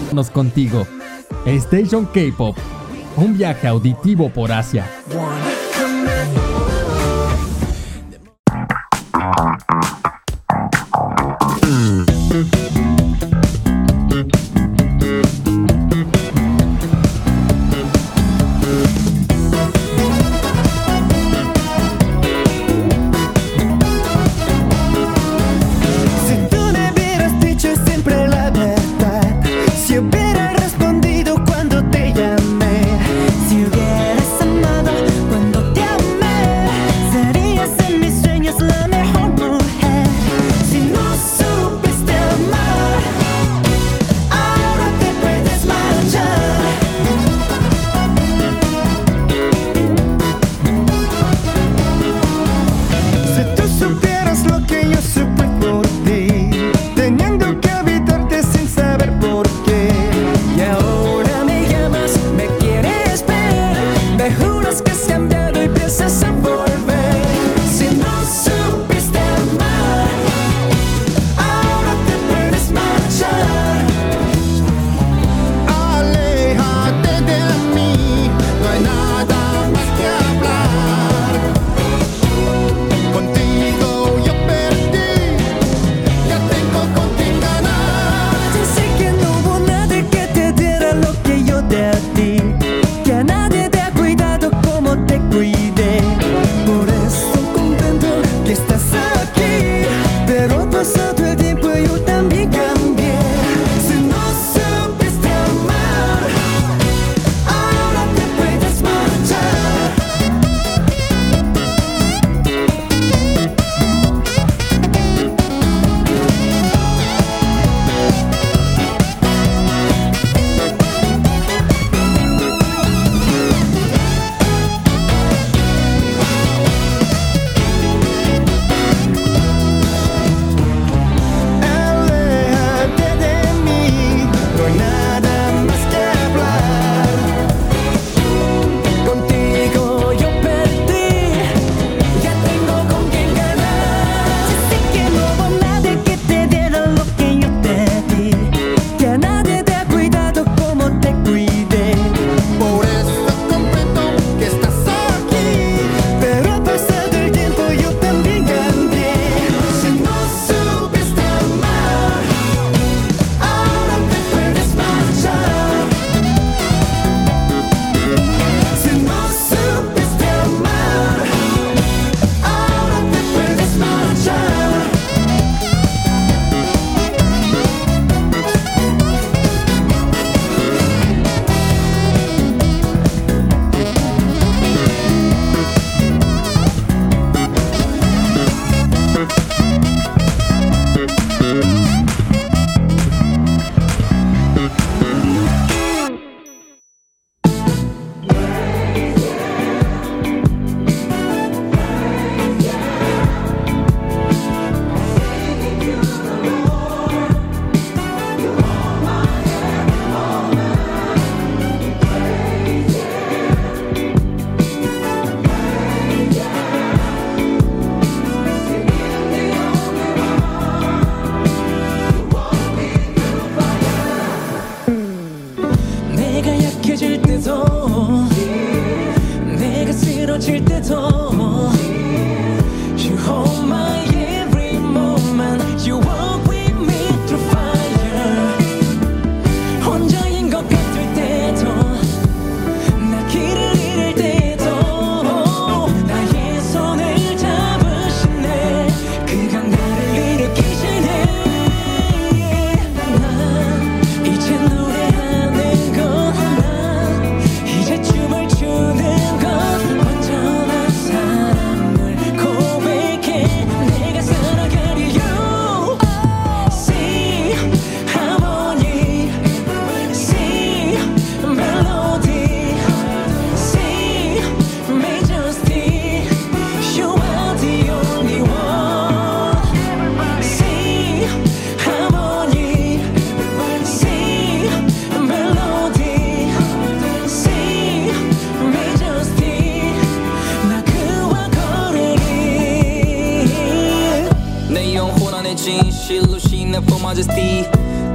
Nos contigo. Station K-Pop. Un viaje auditivo por Asia. Cuando te llamé, si hubieras amado,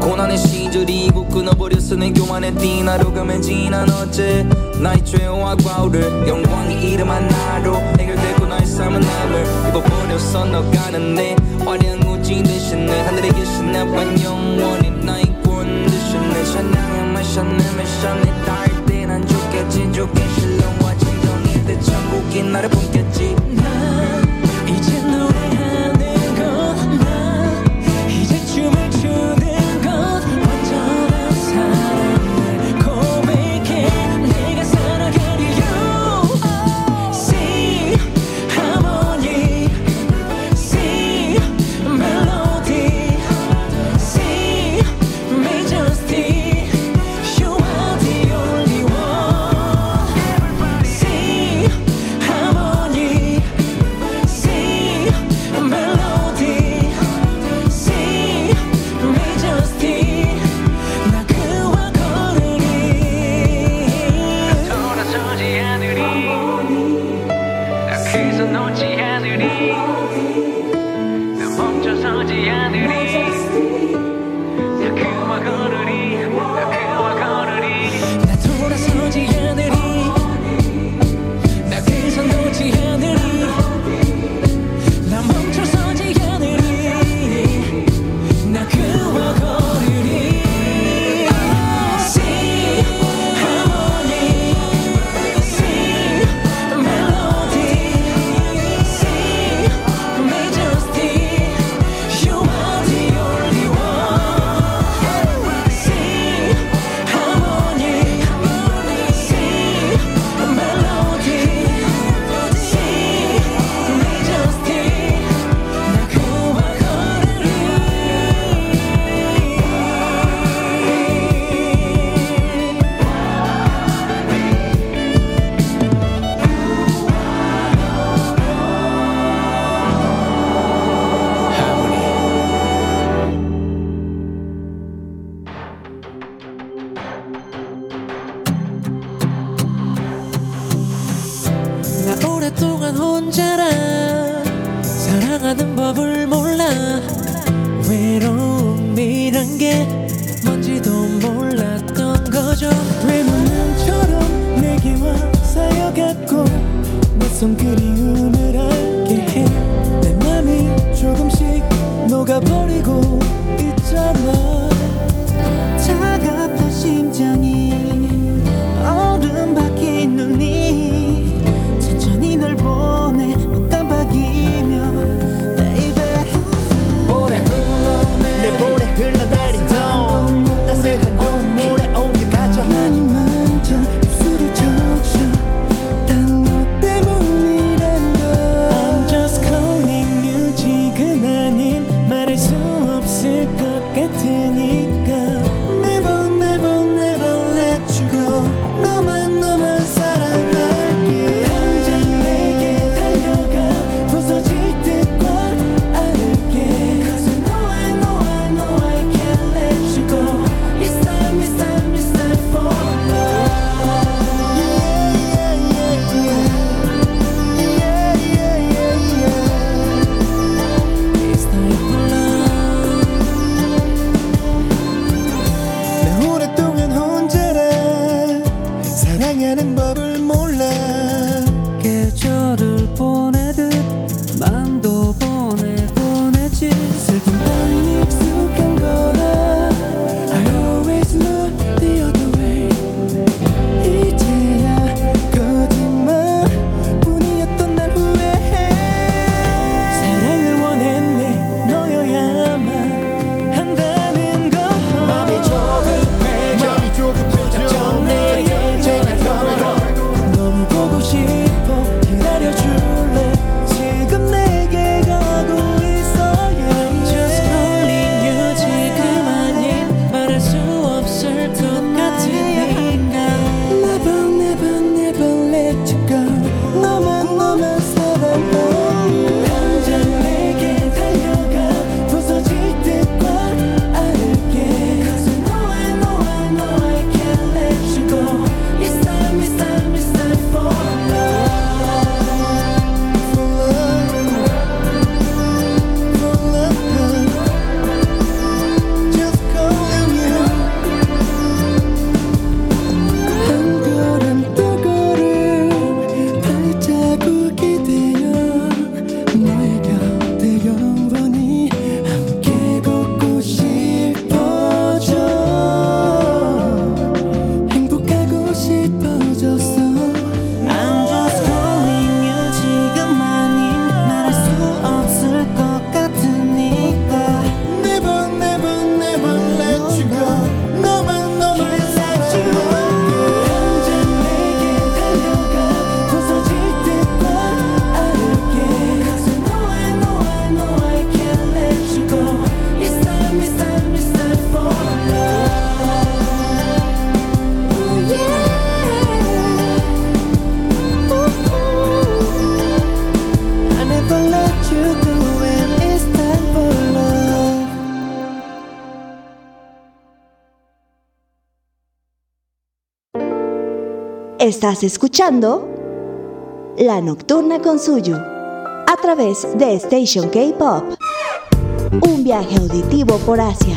고난의 시절이고 끊어버렸어 내 교만의 띠나로 가면 지난 어제 나의 죄와 과오를 영광이 이름한 나로 해결되고 나의 삶은 남을 입어버렸어 너가는 내 화려한 우지 대신에 하늘에 계신 나만 영원히 나의 권 대신에 찬양의 마샤네 닿을 때 난 좋겠지 좋게 신령과 진정일 때 천국이 나를 품겠지 난 이제 노래하는 것난 이제 춤을 추는 것 완전한 사랑을 고백해 내가 살아갈 이유 Sing harmony Sing melody Sing majesty You are the only one Sing harmony Sing melody Sing majesty 나 그와 걸으리 돌아서지 않으리 나 그저 놓지 않으리 나 멈춰서지 않으리 나 그와 걸으리 나 그와 걸으리 나 돌아서지 않으리 나 그저 놓지 않으리 나 멈춰서지 않으리 나 그와 걸으리 Sing harmony Sing melody Sing majesty You are the only one Sing harmony Sing melody Sing majesty 나 그와 걸으리 나 오랫동안 혼자라 사랑하는 법을 몰라 외로움이란 게 뭔지도 몰랐던 거죠 외모는처럼 내게 와 쌓여갔고 낯선 그리움을 알게 해 내 맘이 조금씩 녹아버리고 있잖아 차갑던 심장이 얼음 박힌 눈이 천천히 널 보내 깜빡이며 baby 오래 흘러내 내 볼에 흘러내리던 따스한 눈물에 옮겨가져 많이 만져 입술을 적셔 단 너 때문이란 걸 Estás escuchando La Nocturna con Suyu a través de Station K-Pop. Un viaje auditivo por Asia.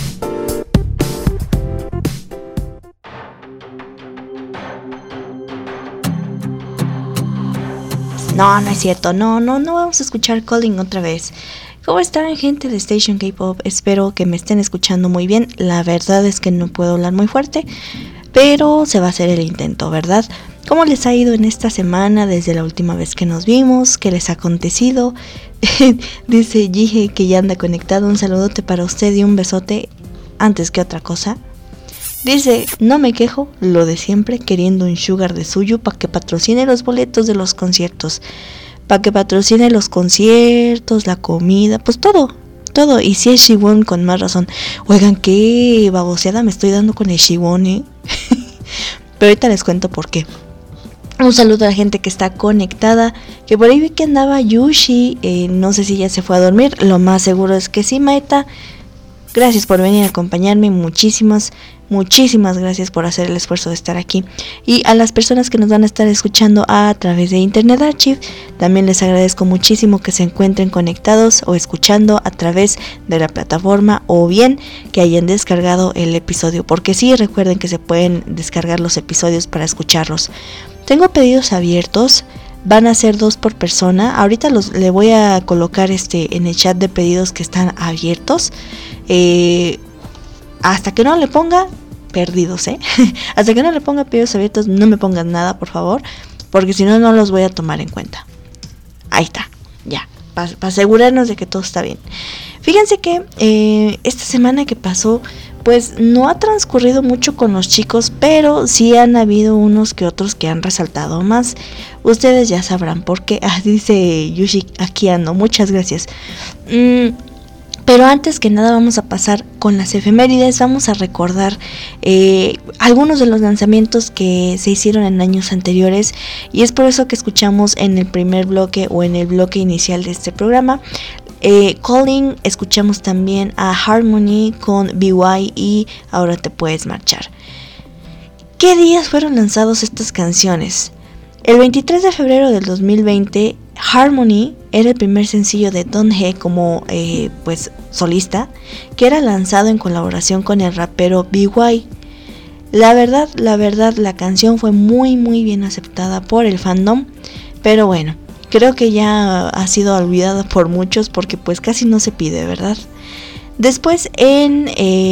No es cierto, no vamos a escuchar Calling otra vez. ¿Cómo están, gente de Station K-Pop? Espero que me estén escuchando muy bien. La verdad es que no puedo hablar muy fuerte, pero se va a hacer el intento, ¿verdad? ¿Cómo les ha ido en esta semana desde la última vez que nos vimos? ¿Qué les ha acontecido? Dice Jige que ya anda conectado. Un saludote para usted y un besote antes que otra cosa. Dice, no me quejo, lo de siempre, queriendo un sugar de Suyu para que patrocine los boletos de los conciertos. Para que patrocine los conciertos, la comida, pues todo. Y si es Shiwon, con más razón. Oigan, qué baboseada me estoy dando con el Shiwon, ¿eh? Pero ahorita les cuento por qué. Un saludo a la gente que está conectada. Que por ahí vi que andaba Yushi. No sé si ya se fue a dormir. Lo más seguro es que sí, Maeta. Gracias por venir a acompañarme. Muchísimas gracias por hacer el esfuerzo de estar aquí. Y a las personas que nos van a estar escuchando a través de Internet Archive, también les agradezco muchísimo que se encuentren conectados o escuchando a través de la plataforma, o bien que hayan descargado el episodio, porque sí, recuerden que se pueden descargar los episodios para escucharlos. Tengo pedidos abiertos. Van a ser 2 por persona. Ahorita le voy a colocar en el chat de pedidos que están abiertos. Hasta que no le ponga perdidos, hasta que no le ponga pedidos abiertos, no me pongan nada, por favor, porque si no, no los voy a tomar en cuenta. Ahí está, ya, para asegurarnos de que todo está bien. Fíjense que esta semana que pasó, pues no ha transcurrido mucho con los chicos, pero sí han habido unos que otros que han resaltado más. Ustedes ya sabrán por qué. Dice Yushi, aquí ando, muchas gracias. Pero antes que nada vamos a pasar con las efemérides. Vamos a recordar algunos de los lanzamientos que se hicieron en años anteriores, y es por eso que escuchamos en el primer bloque o en el bloque inicial de este programa Calling. Escuchamos también a Harmony con BY y Ahora te puedes marchar. ¿Qué días fueron lanzadas estas canciones? El 23 de febrero del 2020, Harmony era el primer sencillo de Donghee como pues solista, que era lanzado en colaboración con el rapero BY. La verdad, la canción fue muy bien aceptada por el fandom, pero bueno, creo que ya ha sido olvidada por muchos porque pues casi no se pide, ¿verdad? Después en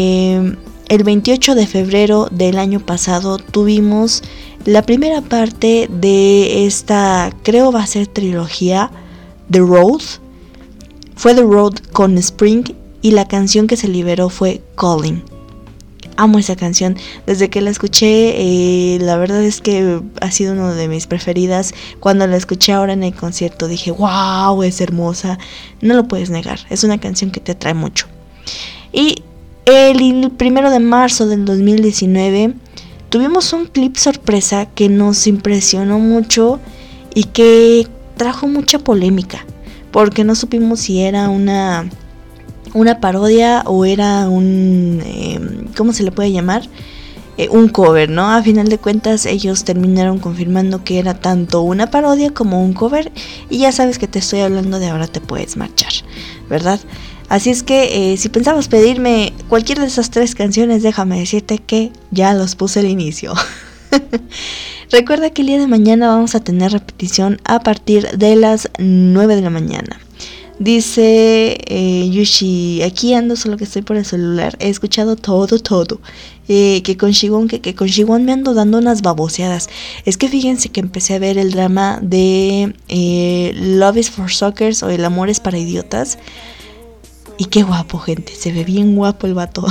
el 28 de febrero del año pasado tuvimos la primera parte de esta, creo va a ser trilogía, The Road. Fue The Road con Spring y la canción que se liberó fue Calling. Amo esa canción, desde que la escuché, la verdad es que ha sido una de mis preferidas. Cuando la escuché ahora en el concierto dije, wow, es hermosa, no lo puedes negar, es una canción que te atrae mucho. Y el 1 de marzo del 2019 tuvimos un clip sorpresa que nos impresionó mucho y que trajo mucha polémica, porque no supimos si era una parodia o era un, ¿cómo se le puede llamar? Un cover, ¿no? A final de cuentas ellos terminaron confirmando que era tanto una parodia como un cover, y ya sabes que te estoy hablando de Ahora te puedes marchar, ¿verdad? Así es que si pensabas pedirme cualquiera de esas 3 canciones, déjame decirte que ya los puse al inicio. Recuerda que el día de mañana vamos a tener repetición a partir de las 9 de la mañana. Dice Yushi, aquí ando, solo que estoy por el celular. He escuchado todo. Que con Shiwon me ando dando unas baboseadas. Es que fíjense que empecé a ver el drama de Love is for Suckers, o El amor es para idiotas. Y qué guapo, gente, se ve bien guapo el vato.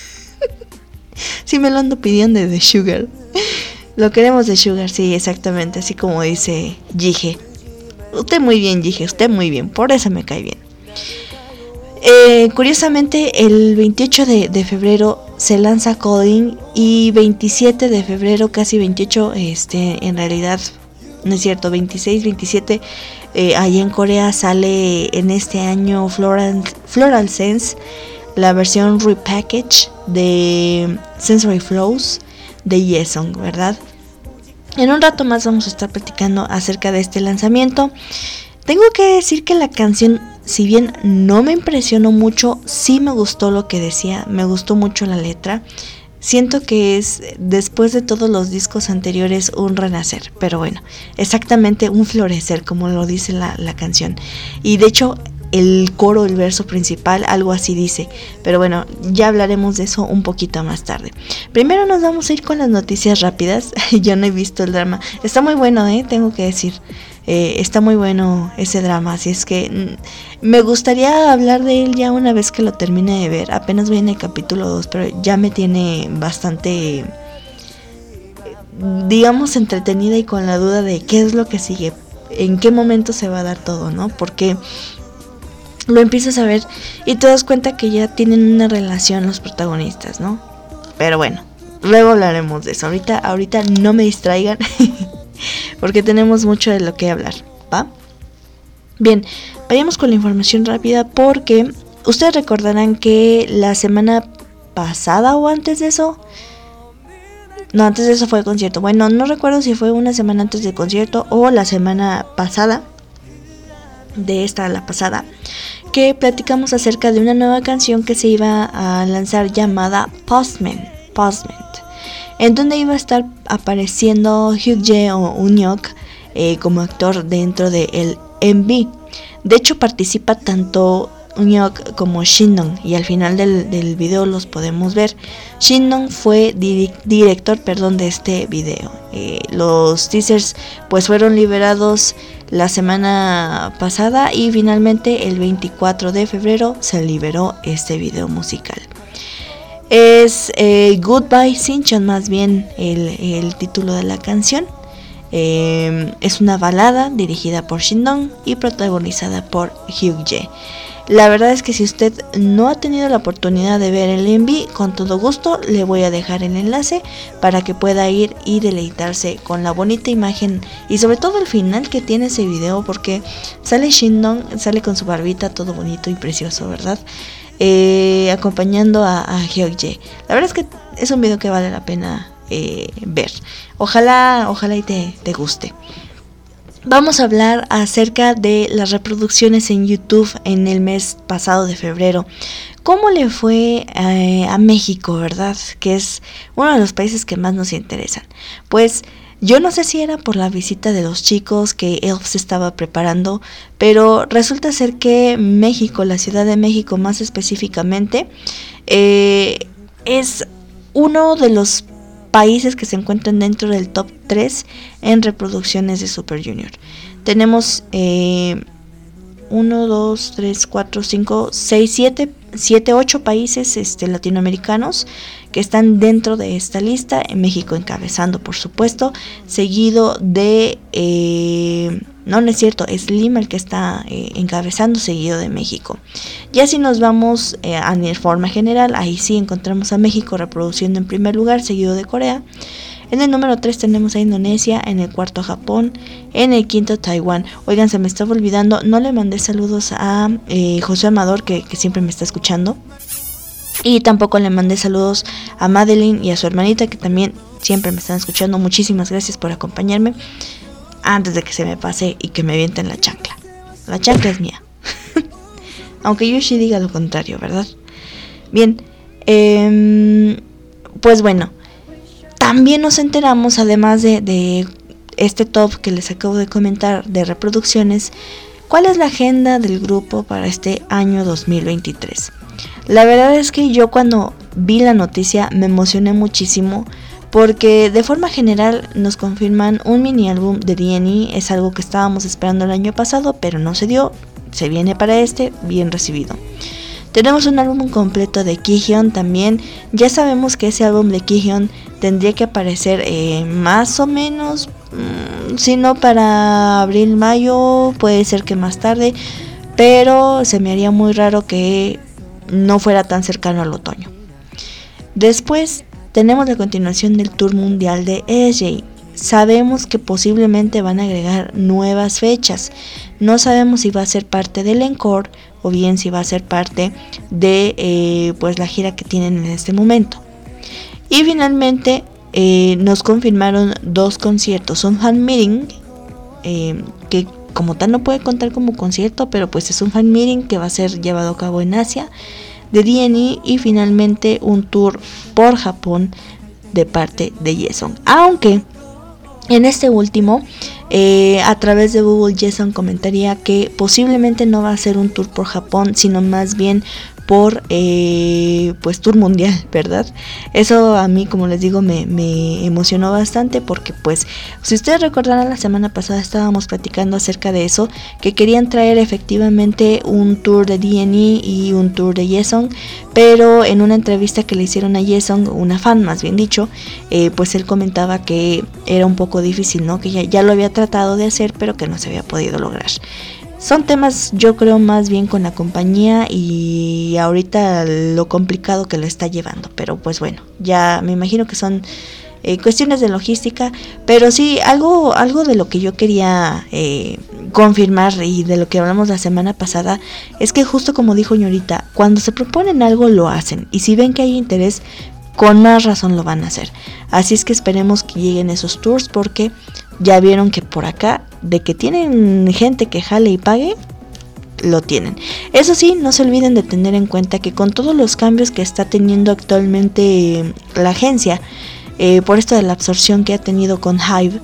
Sí, me lo ando pidiendo de The Sugar. Lo queremos de Sugar, sí, exactamente, así como dice Jige. Usted muy bien, Jige, usted muy bien, por eso me cae bien. Curiosamente, el 28 de febrero se lanza Calling, y 27 de febrero, casi 28, en realidad, no es cierto, 26, 27, allá en Corea sale en este año Floral Sense, la versión repackage de Sensory Flows de Yesong, ¿verdad? En un rato más vamos a estar platicando acerca de este lanzamiento. Tengo que decir que la canción, si bien no me impresionó mucho, sí me gustó lo que decía, me gustó mucho la letra. Siento que es, después de todos los discos anteriores, un renacer. Pero bueno, exactamente un florecer, como lo dice la canción. Y de hecho, el coro, el verso principal, algo así dice. Pero bueno, ya hablaremos de eso un poquito más tarde. Primero nos vamos a ir con las noticias rápidas. Yo no he visto el drama. Está muy bueno, tengo que decir. Está muy bueno ese drama, así es que me gustaría hablar de él ya una vez que lo termine de ver. Apenas voy en el capítulo 2, pero ya me tiene bastante, digamos, entretenida y con la duda de qué es lo que sigue, en qué momento se va a dar todo, ¿no? Porque lo empiezas a ver y te das cuenta que ya tienen una relación los protagonistas, ¿no? Pero bueno, luego hablaremos de eso. Ahorita no me distraigan. Porque tenemos mucho de lo que hablar, ¿va? Bien, vayamos con la información rápida porque ustedes recordarán que la semana pasada o antes de eso... No, antes de eso fue el concierto. Bueno, no recuerdo si fue una semana antes del concierto o la semana pasada, la pasada, que platicamos acerca de una nueva canción que se iba a lanzar llamada Postman, en donde iba a estar apareciendo Hyuk-jae o Unyok como actor dentro de el MV. De hecho participa tanto Unyok como Shin-dong y al final del video los podemos ver. Shin-dong fue director de este video. Los teasers pues fueron liberados la semana pasada y finalmente el 24 de febrero se liberó este video musical. Es Goodbye Sinchon, más bien el título de la canción. Es una balada dirigida por Shin-dong y protagonizada por Hyuk-jae. La verdad es que si usted no ha tenido la oportunidad de ver el MV, con todo gusto le voy a dejar el enlace para que pueda ir y deleitarse con la bonita imagen y sobre todo el final que tiene ese video, porque sale Shin-dong, sale con su barbita todo bonito y precioso, ¿verdad? Acompañando a Hyuk-jae. La verdad es que es un video que vale la pena ver. Ojalá y te guste. Vamos a hablar acerca de las reproducciones en YouTube en el mes pasado de febrero. ¿Cómo le fue a México, verdad? Que es uno de los países que más nos interesan. Pues yo no sé si era por la visita de los chicos que ELF se estaba preparando, pero resulta ser que México, la Ciudad de México más específicamente, es uno de los países que se encuentran dentro del top 3 en reproducciones de Super Junior. Tenemos 1, 2, 3, 4, 5, 6, 7, 8 países latinoamericanos que están dentro de esta lista. En México encabezando, por supuesto, seguido de... no es cierto, es Lima el que está encabezando, seguido de México. Ya si nos vamos a forma general, ahí sí encontramos a México reproduciendo en primer lugar, seguido de Corea. En el número 3 tenemos a Indonesia, en el cuarto a Japón, en el quinto Taiwán. Oigan, se me estaba olvidando, no le mandé saludos a José Amador, que siempre me está escuchando. Y tampoco le mandé saludos a Madeline y a su hermanita, que también siempre me están escuchando. Muchísimas gracias por acompañarme. Antes de que se me pase y que me avienten la chancla. La chancla es mía. Aunque Yoshi diga lo contrario, ¿verdad? Bien. Pues bueno. También nos enteramos, además de este top que les acabo de comentar de reproducciones, cuál es la agenda del grupo para este año 2023. La verdad es que yo cuando vi la noticia me emocioné muchísimo, porque de forma general nos confirman un mini álbum de D&E. Es algo que estábamos esperando el año pasado, pero no se dio. Se viene para bien recibido. Tenemos un álbum completo de Kihyun también. Ya sabemos que ese álbum de Kihyun tendría que aparecer más o menos, si no para abril, mayo, puede ser que más tarde, pero se me haría muy raro que no fuera tan cercano al otoño. Después tenemos la continuación del tour mundial de ESJ. Sabemos que posiblemente van a agregar nuevas fechas. No sabemos si va a ser parte del encore o bien si va a ser parte de pues la gira que tienen en este momento. Y finalmente nos confirmaron 2 conciertos. Un fan meeting que como tal no puede contar como concierto, pero pues es un fan meeting que va a ser llevado a cabo en Asia de DNE, y finalmente un tour por Japón de parte de Jason. Aunque en este último, a través de Google, Jason comentaría que posiblemente no va a ser un tour por Japón, sino más bien por pues tour mundial, ¿verdad? Eso a mí, como les digo, me emocionó bastante, porque pues si ustedes recordarán, la semana pasada estábamos platicando acerca de eso, que querían traer efectivamente un tour de DNE y un tour de Jason, pero en una entrevista que le hicieron a Jason, una fan más bien dicho, pues él comentaba que era un poco difícil, ¿no? Que ya lo había tratado de hacer, pero que no se había podido lograr. Son temas, yo creo, más bien con la compañía y ahorita lo complicado que lo está llevando. Pero pues bueno, ya me imagino que son cuestiones de logística. Pero sí, algo de lo que yo quería confirmar y de lo que hablamos la semana pasada es que, justo como dijo ñorita, cuando se proponen algo lo hacen. Y si ven que hay interés, con más razón lo van a hacer. Así es que esperemos que lleguen esos tours, porque ya vieron que por acá, de que tienen gente que jale y pague, lo tienen. Eso sí, no se olviden de tener en cuenta que con todos los cambios que está teniendo actualmente la agencia, por esto de la absorción que ha tenido con Hive,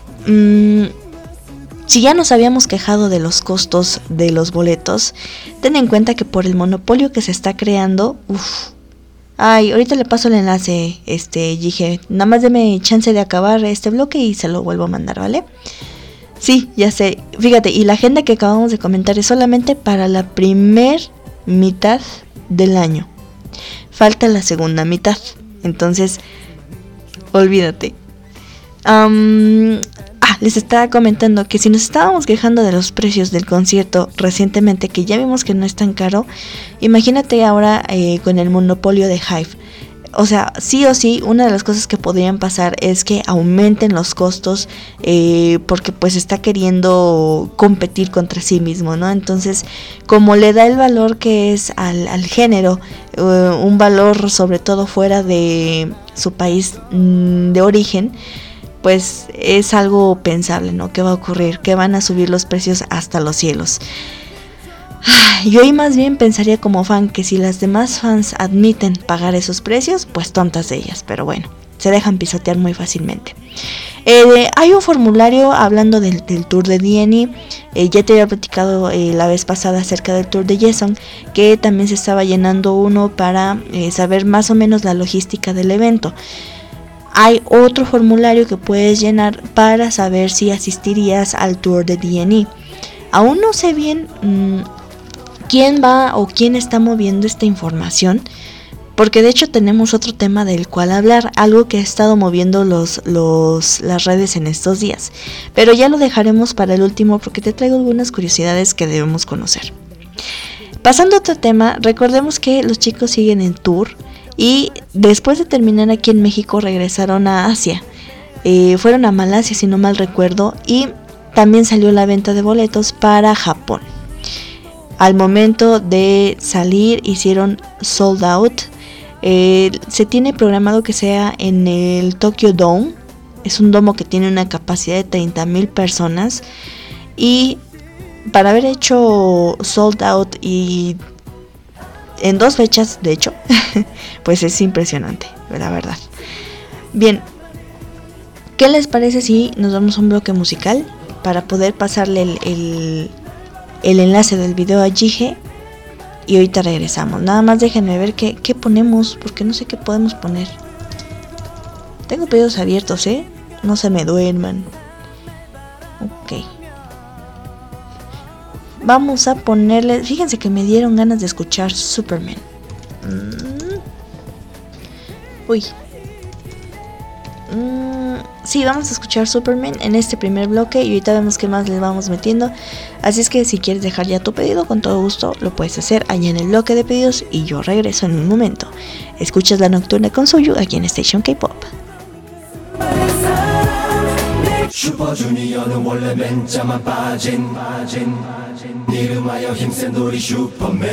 si ya nos habíamos quejado de los costos de los boletos, ten en cuenta que por el monopolio que se está creando, ay, ahorita le paso el enlace, Gige. Nada más deme chance de acabar este bloque y se lo vuelvo a mandar, ¿vale? Sí, ya sé. Fíjate, y la agenda que acabamos de comentar es solamente para la primer mitad del año. Falta la segunda mitad. Entonces, olvídate. Les estaba comentando que si nos estábamos quejando de los precios del concierto recientemente, que ya vimos que no es tan caro, imagínate ahora con el monopolio de Hive. O sea, sí o sí, una de las cosas que podrían pasar es que aumenten los costos, porque pues está queriendo competir contra sí mismo, ¿no? Entonces, como le da el valor que es al género, un valor sobre todo fuera de su país de origen, pues es algo pensable, ¿no? ¿Qué va a ocurrir? Que van a subir los precios hasta los cielos. Yo ahí más bien pensaría como fan que si las demás fans admiten pagar esos precios, pues tontas de ellas, pero bueno, se dejan pisotear muy fácilmente. Hay un formulario hablando del tour de DNE. Ya te había platicado la vez pasada acerca del tour de Jason, que también se estaba llenando uno para saber más o menos la logística del evento. Hay otro formulario que puedes llenar para saber si asistirías al tour de DNE. Aún no sé bien quién va o quién está moviendo esta información, porque de hecho tenemos otro tema del cual hablar, algo que ha estado moviendo las redes en estos días, pero ya lo dejaremos para el último, porque te traigo algunas curiosidades que debemos conocer. Pasando a otro tema, recordemos que los chicos siguen en tour y después de terminar aquí en México regresaron a Asia, fueron a Malasia si no mal recuerdo, y también salió la venta de boletos para Japón. Al momento de salir hicieron sold out. Se tiene programado que sea en el Tokyo Dome. Es un domo que tiene una capacidad de 30,000 personas. Y para haber hecho sold out y en 2 fechas, de hecho, pues es impresionante, la verdad. Bien, ¿qué les parece si nos damos un bloque musical para poder pasarle el enlace del video a Gige? Y ahorita regresamos. Nada más déjenme ver qué ponemos, porque no sé qué podemos poner. Tengo pedidos abiertos, no se me duerman. Ok, vamos a ponerle. Fíjense que me dieron ganas de escuchar Superman. Uy. Sí, vamos a escuchar Superman en este primer bloque y ahorita vemos qué más le vamos metiendo. Así es que si quieres dejar ya tu pedido, con todo gusto lo puedes hacer allá en el bloque de pedidos y yo regreso en un momento. Escuchas La Nocturna con Suyu aquí en Station K-Pop. 슈퍼주니어는 원래 맨 자만 빠진 이름하여 힘센 우리 슈퍼맨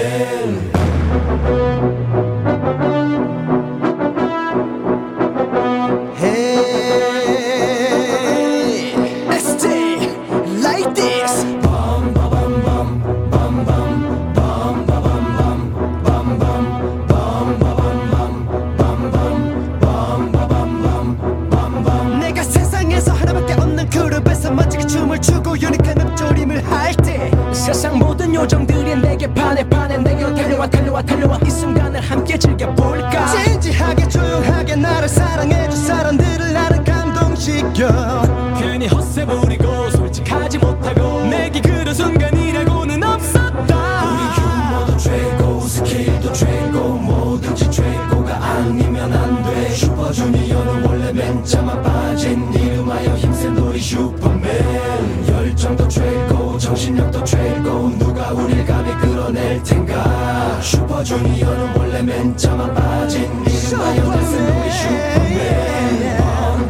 Hey 요정들이 내게 반해 내게로 달려와 이 순간을 함께 즐겨볼까. 진지하게 조용하게 나를 사랑해준 사람들을 나는 감동시켜. 괜히 헛세 부리고 솔직하지 못하고 내게 그런 순간이라고는 없었다. 우리 유머도 최고 스킬도 최고 뭐든지 최고가 아니면 안돼. 슈퍼주니어는 원래 맨자만 빠진 이름하여 힘센 우리 슈퍼맨. 열정도 최고 정신력도 최고 누가 우릴 감히 끌어낼 텐가. 슈퍼주니어는 원래 맨자만 빠진 이름하여 힘센 우리 슈퍼맨.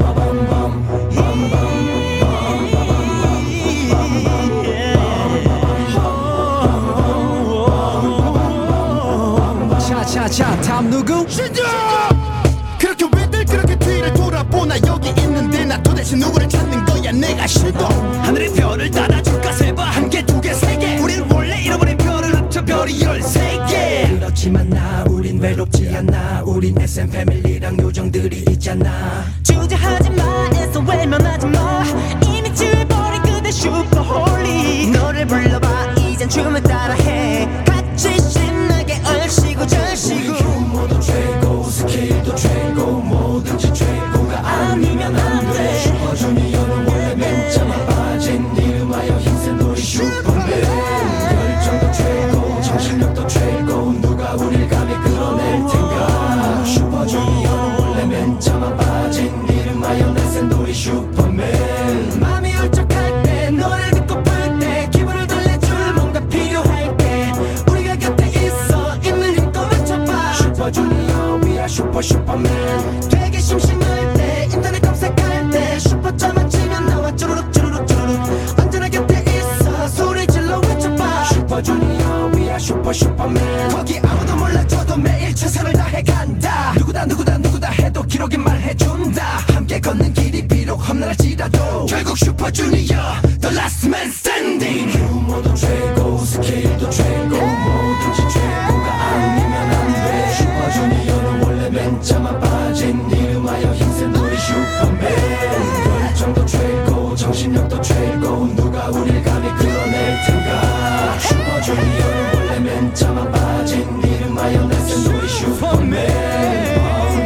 자 다음 누구? 신조! 그렇게 왜들 그렇게 뒤를 돌아보나. 여기 있는데 나 도대체 누구를 찾는 거야. 내가 신도 하늘의 별을 따라줄까. 세봐 한 개 두 개 세 개. 우린 원래 잃어버린 별을 합쳐 별이 13개. 그렇지만 나 우린 외롭지 않아. 우린 SM 패밀리랑 요정들이 있잖아. 주저하지 마 애써 외면하지 마. 이미 취해버린 그대 슈퍼홀리. 너를 불러봐 이젠 춤을 따라해. 같이 신나게 얼씨구 절씨구. 유머도 최고 스킬도 최고 뭐든지 최고가 아니면 안돼. 슈퍼주니어는 원래 맨자만 빠진 이름하여 힘센 우리 슈퍼맨. 열정도 최고 정신력도 최고 누가 우릴 감히 끌어낼 텐가. 슈퍼주니어는 원래 맨자만 빠진 이름하여 내센 우리 슈퍼맨. 맘이 울적할 때 너를 듣고플 때 기분을 달래줄 뭔가 필요할 때 우리가 곁에 있어 있는 힘껏 외쳐봐. 슈퍼주니어 we are 슈퍼맨. 되게 심심할 때 인터넷 검색할 때 슈퍼점만 치면 나와 쭈루룩 언제나 곁에 있어 소리 질러 외쳐봐. 슈퍼주니어 we are 슈퍼맨. 거기 아무도 몰라줘도 매일 최선을 다해간다. 누구다 해도 기록이 말해준다. 함께 걷는 길이 비록 험난할지라도 결국 슈퍼주니어 the last man standing. 유머도 최고 스킬도 최고 뭐든지 최고가 아니면 안돼. 슈퍼주니어는 원래 맨자만 빠진 이름하여 힘센 우리 슈퍼맨. 열정도 최고 정신력도 최고 누가 우릴 감히 끌어낼 텐가. 슈퍼주니어는 원래 맨자만 빠진 이름하여 내센 우리 슈퍼맨.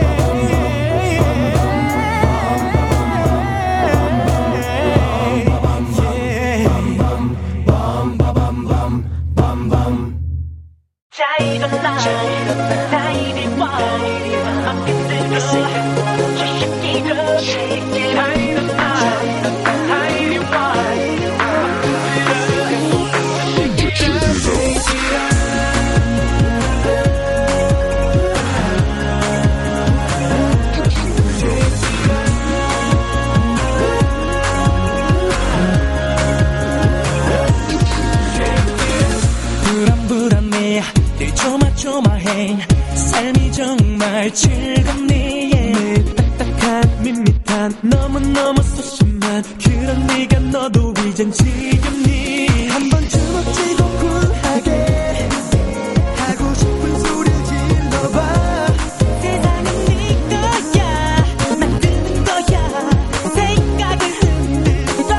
자 일어나 이리 와 어깨 들고 쉬쉬기로 자 일어나 이리 와. 불안불안해 늘 조마조마해 삶이 정말 즐겁네. 매일 딱딱한 밋밋한 너무너무 소심한 그런 네가 너도 이젠 지겹니. 한번 주먹 쥐고 쿨하게 하고 싶은 소리를 질러봐. 세상은 네 거야 만드는 거야 생각을 흔들어.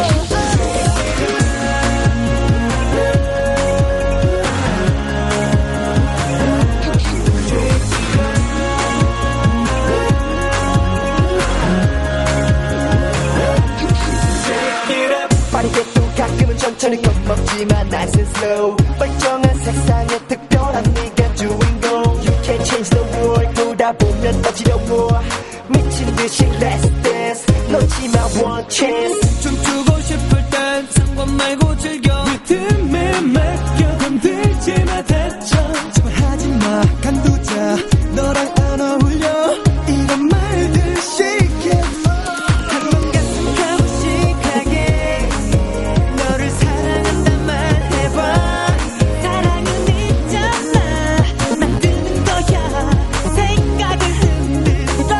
빠르게 또 가끔은 천천히 겁먹지만 nice and slow. 멀쩡한 세상에 특별한 네가 주인공. You can change the world. 돌아보면 어지러워 미친 듯이 let's dance. 놓지마 one chance. 춤추고 싶을 땐 상관 말고 즐겨. 리듬에 맡겨 건들지 마 대처. 제발 하지마 간두자 너랑 안 어울려 이런 말들 시켜. 한번 가슴 가무식하게 너를 사랑한단 말 해봐. 사랑은 있잖아 만드는 거야 생각을 흔들어.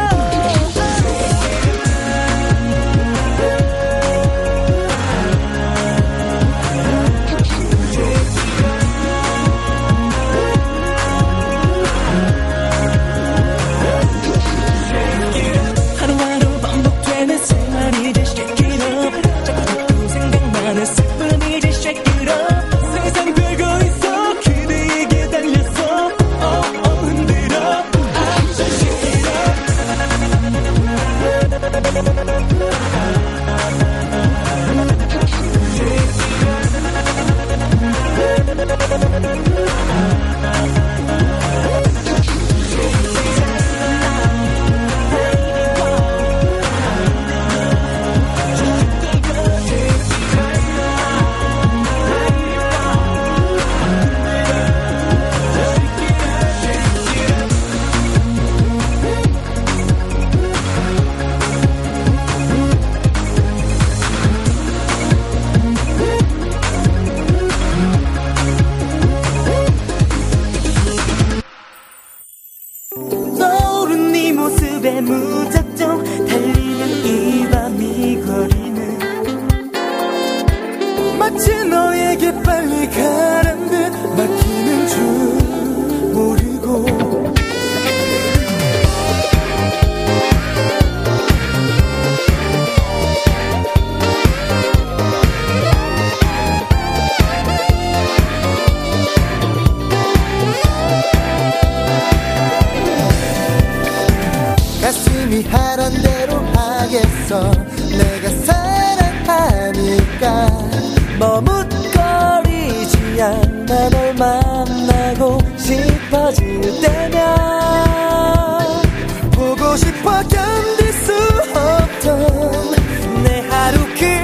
입에 무작정 달리는 이 밤 이 거리는 마치 너에게 빨리 가는 듯 막히는 줄 모르고 가슴이 하란 대로 하겠어. 내가 사랑하니까 머뭇거리지 않아. 널 만나고 싶어질 때면 보고 싶어 견딜 수 없던 내 하루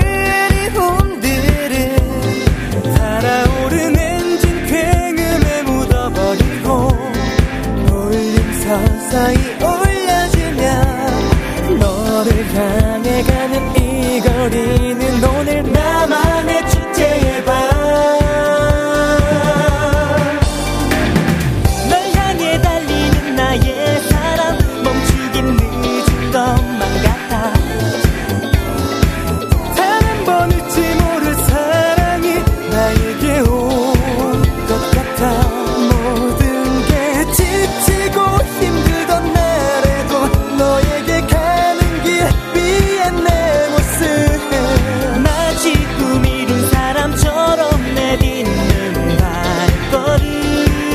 그리움들은 달아오른 엔진 굉음에 묻어버리고 볼륨 서서히 너를 향해 가는 이 거리는 오늘 나만의 축제의 밤. 널 향해 달리는 나의 사랑 멈추긴 늦은 것만 같아. 단 한 번일지 모를 사랑이 나에게 올 것 같아. 모든 게 지치고 힘들던 날에도 너에게 위에 내 모습 마치 꿈 이룬 사람처럼 내딛는 발걸음.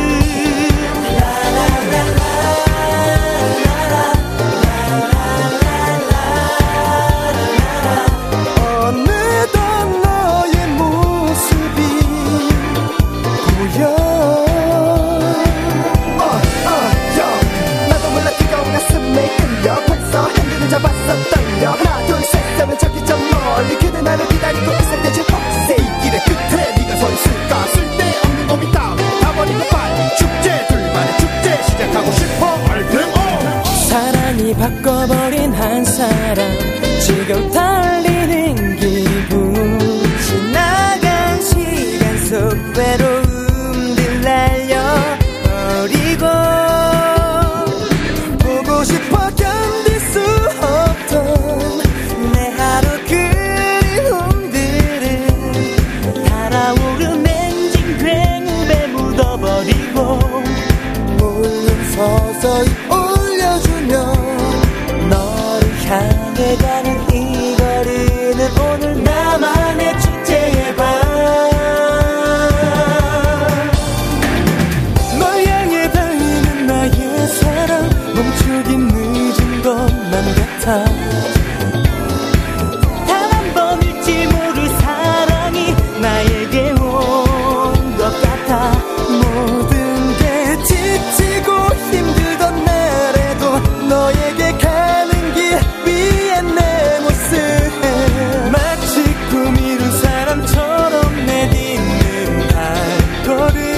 어느덧 너의 모습이 보여. 나도 몰라 뜨거운 가슴에 끌려 벌써 핸들을 잡았어 떨려. 하나 둘 셋 하면 저기 저 멀리 그대 나를 기다리고 있을 때 혹시 이 길의 끝에 네가 서 있을까. 쓸데없는 고민 따위 다 버리고 빨리 축제 둘만의 축제 시작하고 싶어. 얼른 사랑이 바꿔버린 한 사람 지금 달리는 기분. 지나간 시간 속 외로움들 날려버리고 보고 싶어 견딜 수 없던 내 하루 그리움들은 달아오른 엔진 굉음에 묻어버리고 볼륨 서서히 올려주면 너를 향해 가는 이 거리는 오늘 나만의 축제의 밤. 널 향해 달리는 나의 사랑 멈추긴 늦은 것만 같아. 단 한 번일지 모를 사랑이 나에게 온 것 같아. 모든 게 지치고 힘들던 날에도 너에게 가는 길 위에 내 모습 마치 꿈 이룬 사람처럼 내딛는 발걸음.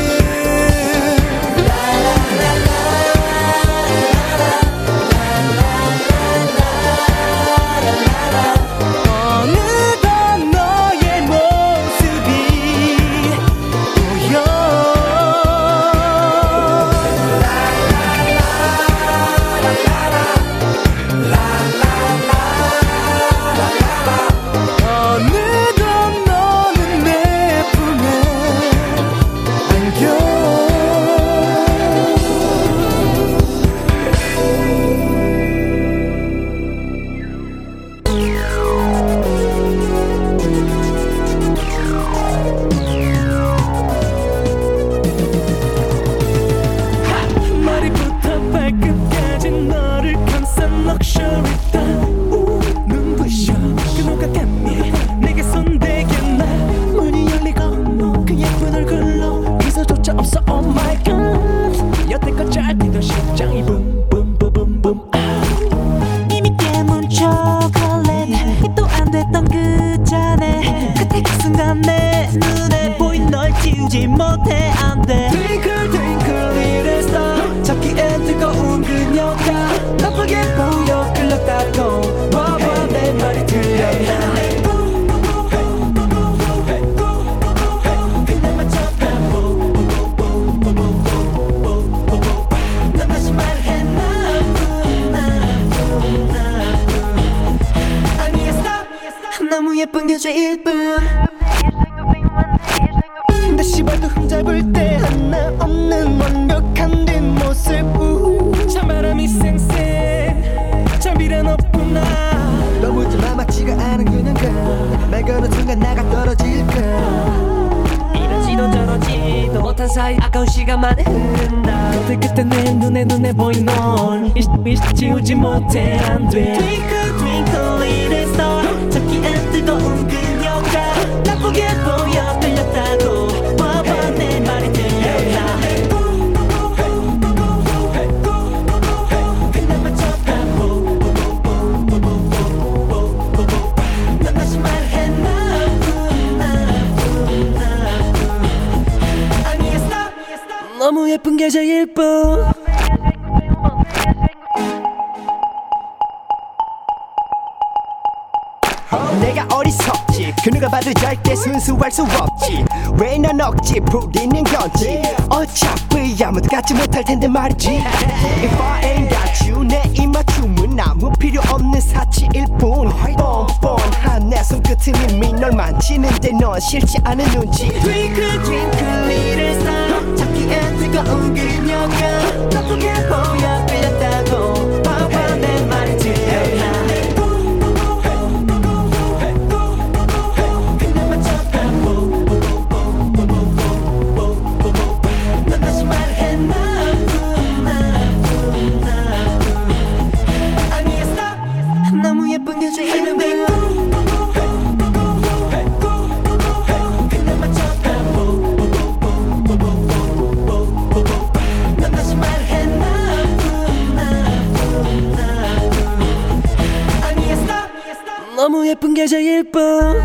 예쁜 게 제일 뿐 다시 봐도 흠잡을 때 하나 없는 완벽한 뒷모습 찬바람이 쌩쌩 잠비란 없구나 너무 좀 아맣지가 않은 그녀가 말 거는 순간 나가 떨어질까 이러지도 저러지도 못한 사이 아까운 시간만에 흐른다 그때 내 눈에 보인 넌 지우지 못해 안돼 Twinkle twinkle little star 찾기엔 뜨거운 그녀가 나쁘게 보여 들렸다고 봐봐 내 말이 들렸나 그날만 쳐다보 넌 다시 말해 너무 예쁜 게 제일 뿐 내가 어리석지 그누가 봐도 절대 순수할 수 없지 왜 난 억지 부리는 건지 어차피 아무도 갖지 못할 텐데 말이지 If I ain't got you 내 입맞춤은 아무 필요 없는 사치일 뿐 뻔뻔한 내 손끝은 이미 널 만지는데 넌 싫지 않은 눈치 Twinkle twinkle little star 찾기엔 뜨거운 그녀가 나쁘게 보여 끌렸다고 봐봐 내 말이 들렸나 그날만 쳐다보 넌 다시 말해 아니었어 너무 예쁜 게 제일 뿐 너무 예쁜 게 제일 뿐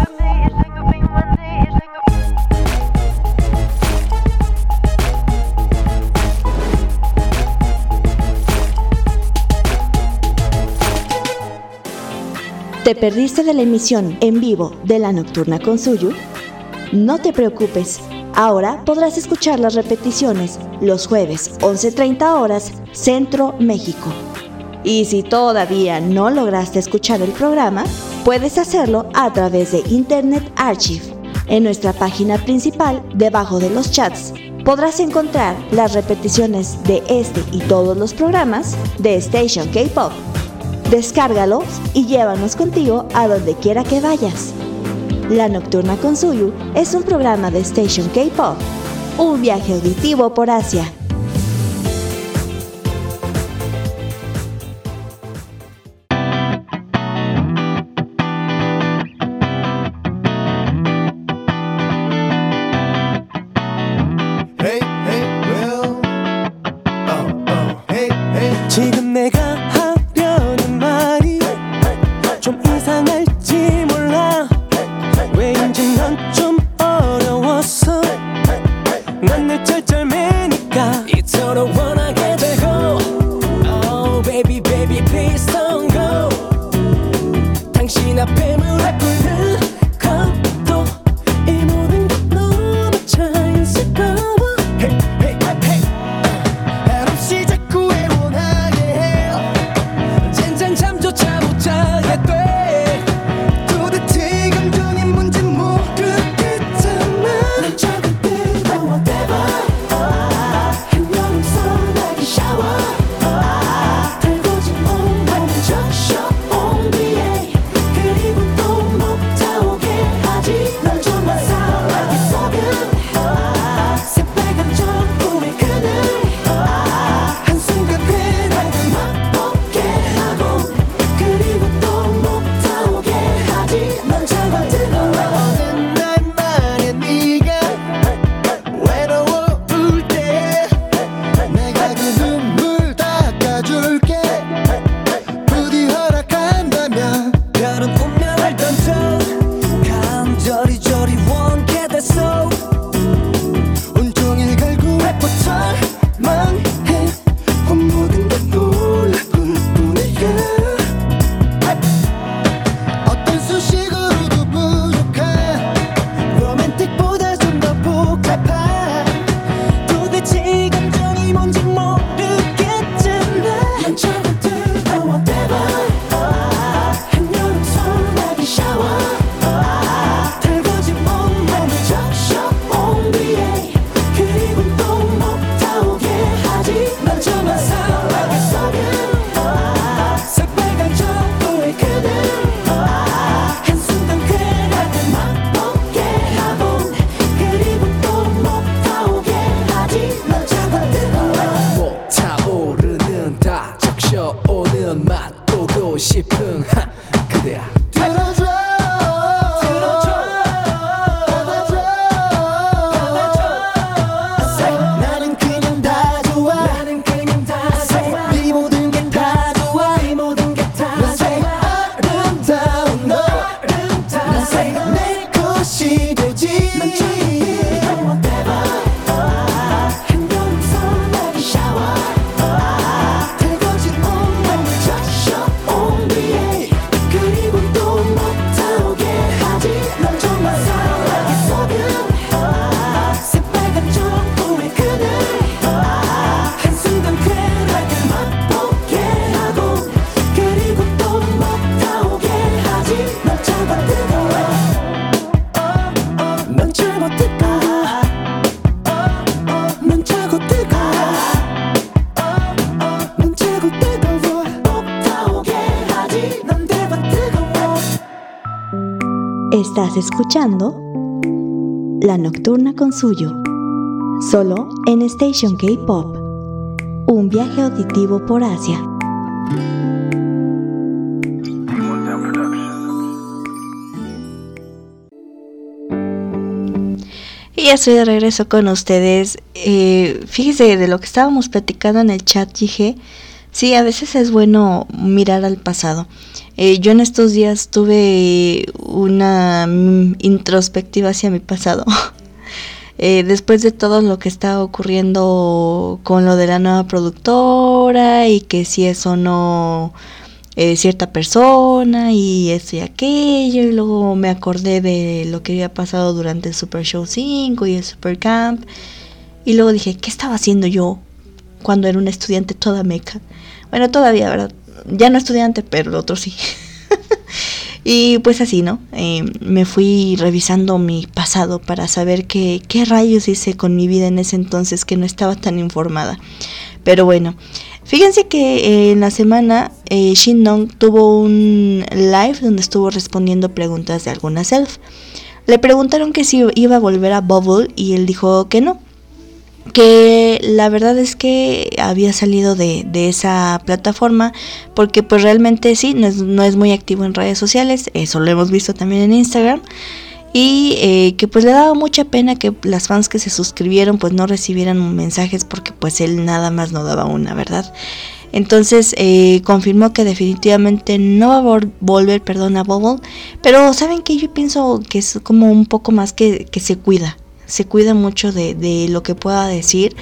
¿Te perdiste de la emisión en vivo de La Nocturna con Suyu? No te preocupes, ahora podrás escuchar las repeticiones los jueves 11:30 horas Centro México. Y si todavía no lograste escuchar el programa, puedes hacerlo a través de Internet Archive. En nuestra página principal, debajo de los chats, podrás encontrar las repeticiones de este y todos los programas de Station K-Pop. Descárgalos y llévanos contigo a donde quiera que vayas. La Nocturna con Suyu es un programa de Station K-Pop, un viaje auditivo por Asia. 지금 내가 하려는 말이 좀 이상할지 몰라 왜인지 넌 좀 어려웠어 난 늘 쩔쩔매니까 이토록 원하게 되고 Oh baby baby please don't go 당신 앞에 무릎 꿇는 것도 이 모든 것 너무 자연스러워 Hey hey hey 한없이 자꾸 애원하게 해 젠장 잠조차 못 자게 돼 도대체 감정의 문제 모르겠잖아 난 조금 뜨거워 한여름 소나기 샤워 달궈진 온몸을 적셔 온 뒤에 그리고 듣고 싶은 그대야 들어줘 나는 그냥 다 좋아 나는 그냥 다 좋아 네 모든 게 다 좋아 네 모든 게 다 좋아 아름다운 너 아름다운 내 것이 되지 난 whatever 한 걸음 선하게 샤워 달궈진 온몸을 적셔 온 뒤에 그리고 또 못하게 하지 넌 정말 사랑하게 속은 새빨간 조금의 그늘 한순간 쾌락을 맛보게 하고 그리고 또 못하게 하지 넌 차고 뜨거워 넌 차고 뜨거워 넌 차고 뜨거워 넌 차고 뜨거워 못하게 하지 넌 대박 뜨거워 Estás escuchando La Nocturna con Suyo, solo en Station K-Pop, un viaje auditivo por Asia. Y ya estoy de regreso con ustedes. Fíjese, de lo que estábamos platicando en el chat, dije, sí, a veces es bueno mirar al pasado. Yo en estos días tuve una introspectiva hacia mi pasado. Después de todo lo que está ocurriendo con lo de la nueva productora y que si es o no cierta persona y esto y aquello, y luego me acordé de lo que había pasado durante el Super Show 5 y el Super Camp, y luego dije, ¿qué estaba haciendo yo cuando era una estudiante toda meca? Bueno, todavía, ¿verdad? Ya no estudiante, pero el otro sí. Y pues así, ¿no? Me fui revisando mi pasado para saber qué rayos hice con mi vida en ese entonces, que no estaba tan informada. Pero bueno, fíjense que en la semana Shin Dong tuvo un live donde estuvo respondiendo preguntas de algunas elf. Le preguntaron que si iba a volver a Bubble y él dijo que no, que la verdad es que había salido de esa plataforma porque pues realmente sí, no es muy activo en redes sociales, eso lo hemos visto también en Instagram, y que pues le daba mucha pena que las fans que se suscribieron pues no recibieran mensajes porque pues él nada más no daba una, ¿verdad? Entonces confirmó que definitivamente no va a volver, a Bubble, pero ¿saben qué? Yo pienso que es como un poco más que se cuida mucho de lo que pueda decir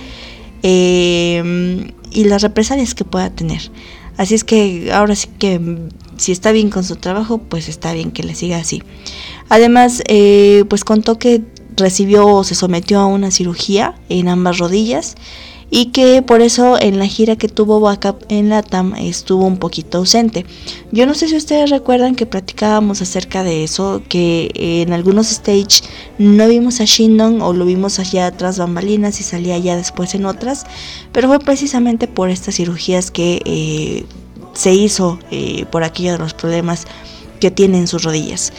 y las represalias que pueda tener. Así es que ahora sí que si está bien con su trabajo, pues está bien que le siga así. Además, pues contó que se sometió a una cirugía en ambas rodillas y que por eso en la gira que tuvo Backup en LATAM estuvo un poquito ausente. Yo no sé si ustedes recuerdan que platicábamos acerca de eso, que en algunos stage no vimos a Shin Dong o lo vimos allá tras bambalinas y salía ya después en otras, pero fue precisamente por estas cirugías que se hizo por aquello de los problemas que tiene en sus rodillas.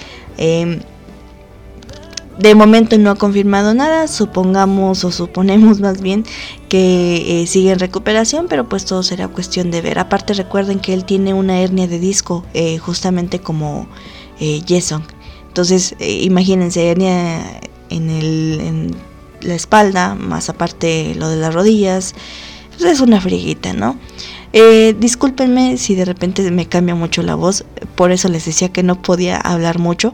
De momento no ha confirmado nada, suponemos más bien que sigue en recuperación, pero pues todo será cuestión de ver. Aparte recuerden que él tiene una hernia de disco, justamente como Jason. Entonces imagínense, hernia en la espalda, más aparte lo de las rodillas, pues es una friguita, ¿no? Discúlpenme si de repente me cambia mucho la voz, por eso les decía que no podía hablar mucho.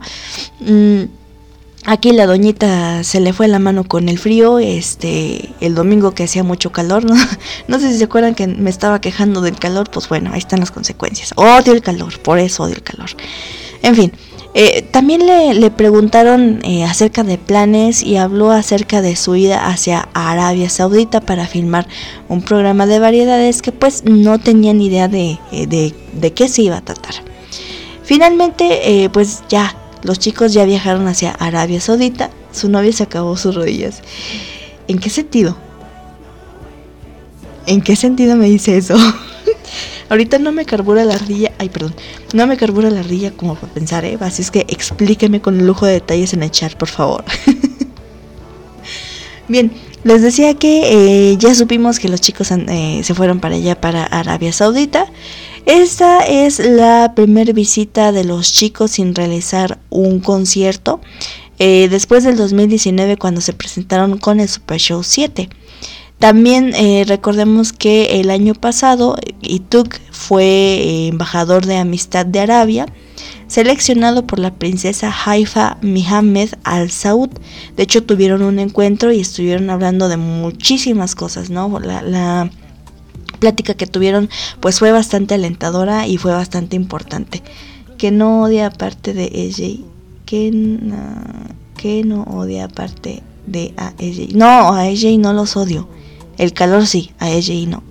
Aquí la doñita se le fue la mano con el frío, el domingo que hacía mucho calor, ¿no? No sé si se acuerdan que me estaba quejando del calor, pues bueno, ahí están las consecuencias. Odio el calor, por eso odio el calor. En fin, también le preguntaron acerca de planes y habló acerca de su ida hacia Arabia Saudita para filmar un programa de variedades que pues no tenían idea de qué se iba a tratar. Finalmente, pues ya, los chicos ya viajaron hacia Arabia Saudita, su novia se acabó sus rodillas. ¿En qué sentido? ¿En qué sentido me dice eso? Ahorita no me carbura la ardilla, no me carbura la ardilla como para pensar, así es que explíqueme con lujo de detalles en el chat, por favor. Bien, les decía que ya supimos que los chicos se fueron para allá, para Arabia Saudita. Esta es la primera visita de los chicos sin realizar un concierto, después del 2019 cuando se presentaron con el Super Show 7. También recordemos que el año pasado Ituk fue embajador de amistad de Arabia, seleccionado por la princesa Haifa Mohammed Al Saud. De hecho tuvieron un encuentro y estuvieron hablando de muchísimas cosas, ¿no? La plática que tuvieron pues fue bastante alentadora y fue bastante importante. Que no odia aparte de AJ, que no odia aparte de AJ. No, a AJ no los odio. El calor sí, a AJ no.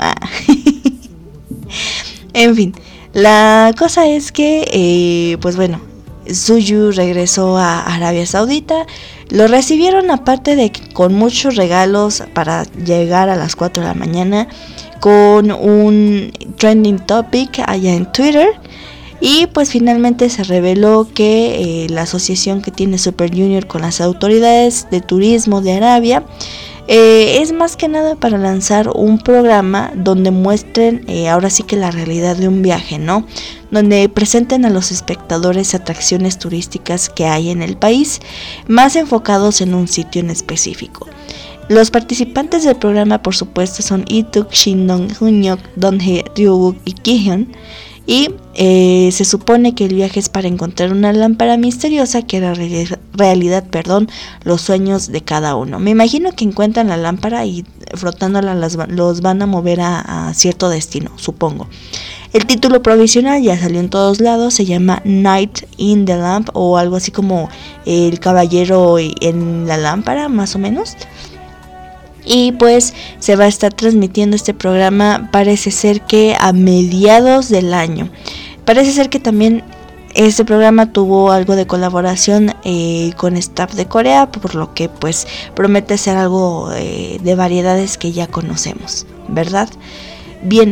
En fin, la cosa es que pues bueno, Suyu regresó a Arabia Saudita. Lo recibieron aparte de con muchos regalos para llegar a las 4 de la mañana, con un trending topic allá en Twitter. Y pues finalmente se reveló que la asociación que tiene Super Junior con las autoridades de turismo de Arabia es más que nada para lanzar un programa donde muestren ahora sí que la realidad de un viaje, ¿no? Donde presenten a los espectadores atracciones turísticas que hay en el país, más enfocados en un sitio en específico. Los participantes del programa, por supuesto, son Ituk, Shindong, Hunyok, Donhee, Ryubuk y Kihyun. Y se supone que el viaje es para encontrar una lámpara misteriosa que hará realidad los sueños de cada uno. Me imagino que encuentran la lámpara y frotándola los van a mover a cierto destino, supongo. El título provisional ya salió en todos lados, se llama Night in the Lamp o algo así como El caballero en la lámpara, más o menos. Y pues se va a estar transmitiendo este programa, parece ser que a mediados del año. Parece ser que también este programa tuvo algo de colaboración con staff de Corea, por lo que pues promete ser algo de variedades que ya conocemos, ¿verdad? Bien,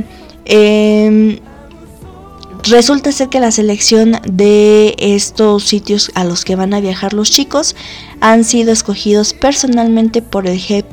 resulta ser que la selección de estos sitios a los que van a viajar los chicos han sido escogidos personalmente por el jeque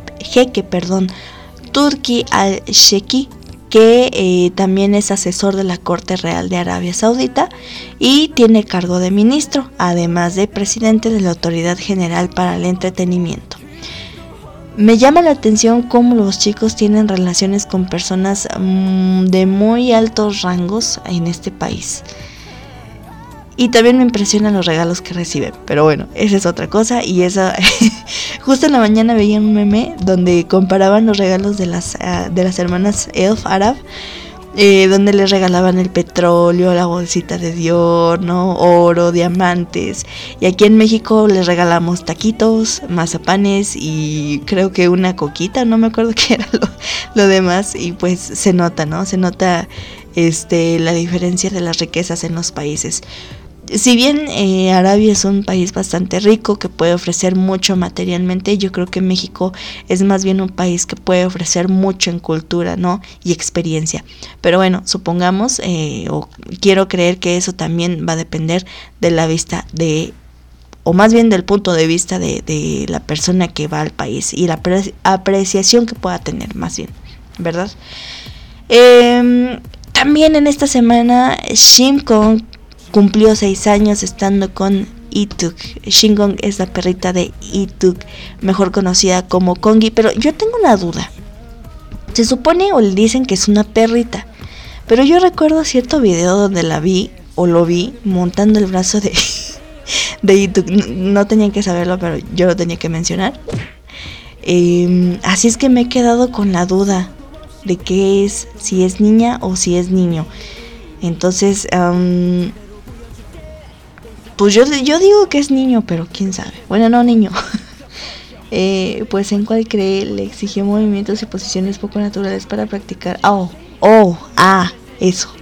Turki Al-Sheikh, que también es asesor de la Corte Real de Arabia Saudita y tiene cargo de ministro, además de presidente de la Autoridad General para el Entretenimiento. Me llama la atención cómo los chicos tienen relaciones con personas de muy altos rangos en este país. Y también me impresionan los regalos que reciben. Pero bueno, esa es otra cosa. Y esa justo en la mañana veía un meme donde comparaban los regalos de las hermanas Elf Arab, donde les regalaban el petróleo, la bolsita de Dior, ¿no? Oro, diamantes. Y aquí en México les regalamos taquitos, mazapanes y creo que una coquita, no me acuerdo qué era lo demás. Y pues se nota, ¿no? Se nota la diferencia de las riquezas en los países. Si bien Arabia es un país bastante rico que puede ofrecer mucho materialmente, yo creo que México es más bien un país que puede ofrecer mucho en cultura, ¿no? Y experiencia. Pero bueno, supongamos, o quiero creer que eso también va a depender de la vista o más bien del punto de vista de la persona que va al país y la apreciación que pueda tener, más bien, ¿verdad? También en esta semana Shin-Kong cumplió 6 años estando con Ituk. Shin-Kong es la perrita de Ituk, mejor conocida como Kongi, pero yo tengo una duda. Se supone o le dicen que es una perrita, pero yo recuerdo cierto video donde lo vi montando el brazo de Ituk. No tenían que saberlo, pero yo lo tenía que mencionar. Así es que me he quedado con la duda de qué es, si es niña o si es niño. Entonces, pues yo digo que es niño, pero quién sabe. Bueno, no niño. Pues en cual cree le exigió movimientos y posiciones poco naturales para practicar. Eso.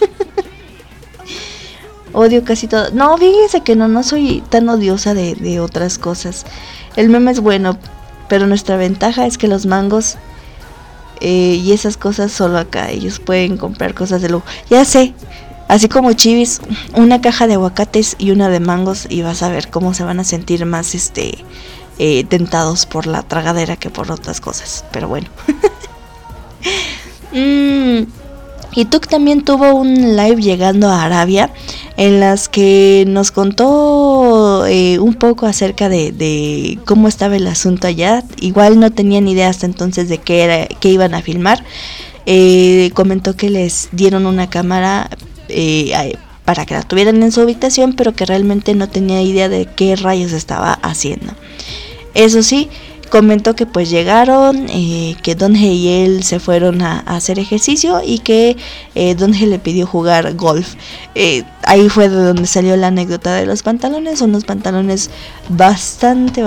Odio casi todo. No, fíjense que no soy tan odiosa de otras cosas. El meme es bueno, pero nuestra ventaja es que los mangos y esas cosas solo acá. Ellos pueden comprar cosas de lujo. Ya sé. Así como Chivis, una caja de aguacates y una de mangos y vas a ver cómo se van a sentir más tentados por la tragadera que por otras cosas. Pero bueno. Ituk también tuvo un live llegando a Arabia en las que nos contó un poco acerca de cómo estaba el asunto allá. Igual no tenían idea hasta entonces de qué iban a filmar. Comentó que les dieron una cámara para que la tuvieran en su habitación, pero que realmente no tenía idea de qué rayos estaba haciendo. Eso sí, comentó que pues llegaron, que Donge y él se fueron a hacer ejercicio y que Donge le pidió jugar golf. Ahí fue de donde salió la anécdota de los pantalones. Son unos pantalones bastante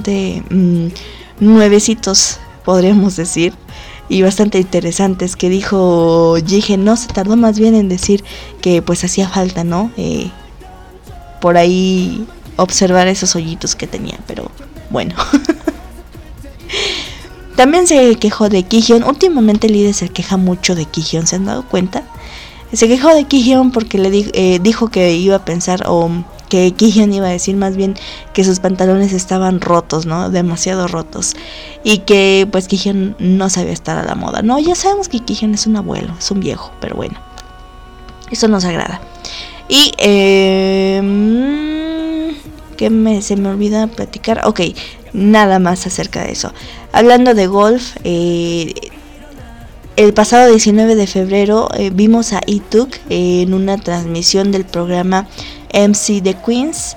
nuevecitos, podríamos decir, y bastante interesantes, que dijo Jige, no, se tardó más bien en decir que pues hacía falta, ¿no? Por ahí observar esos hoyitos que tenía, pero bueno. También se quejó de Kihyun. Últimamente el líder se queja mucho de Kihyun, ¿se han dado cuenta? Se quejó de Kihyun porque le dijo que iba a pensar, o que Kihyun iba a decir más bien, que sus pantalones estaban rotos, ¿no? Demasiado rotos. Y que pues Kihyun no sabía estar a la moda. No, ya sabemos que Kihyun es un abuelo, es un viejo, pero bueno, eso nos agrada. Y se me olvida platicar. Ok, nada más acerca de eso. Hablando de golf, el pasado 19 de febrero vimos a Ituk en una transmisión del programa MC The Queens.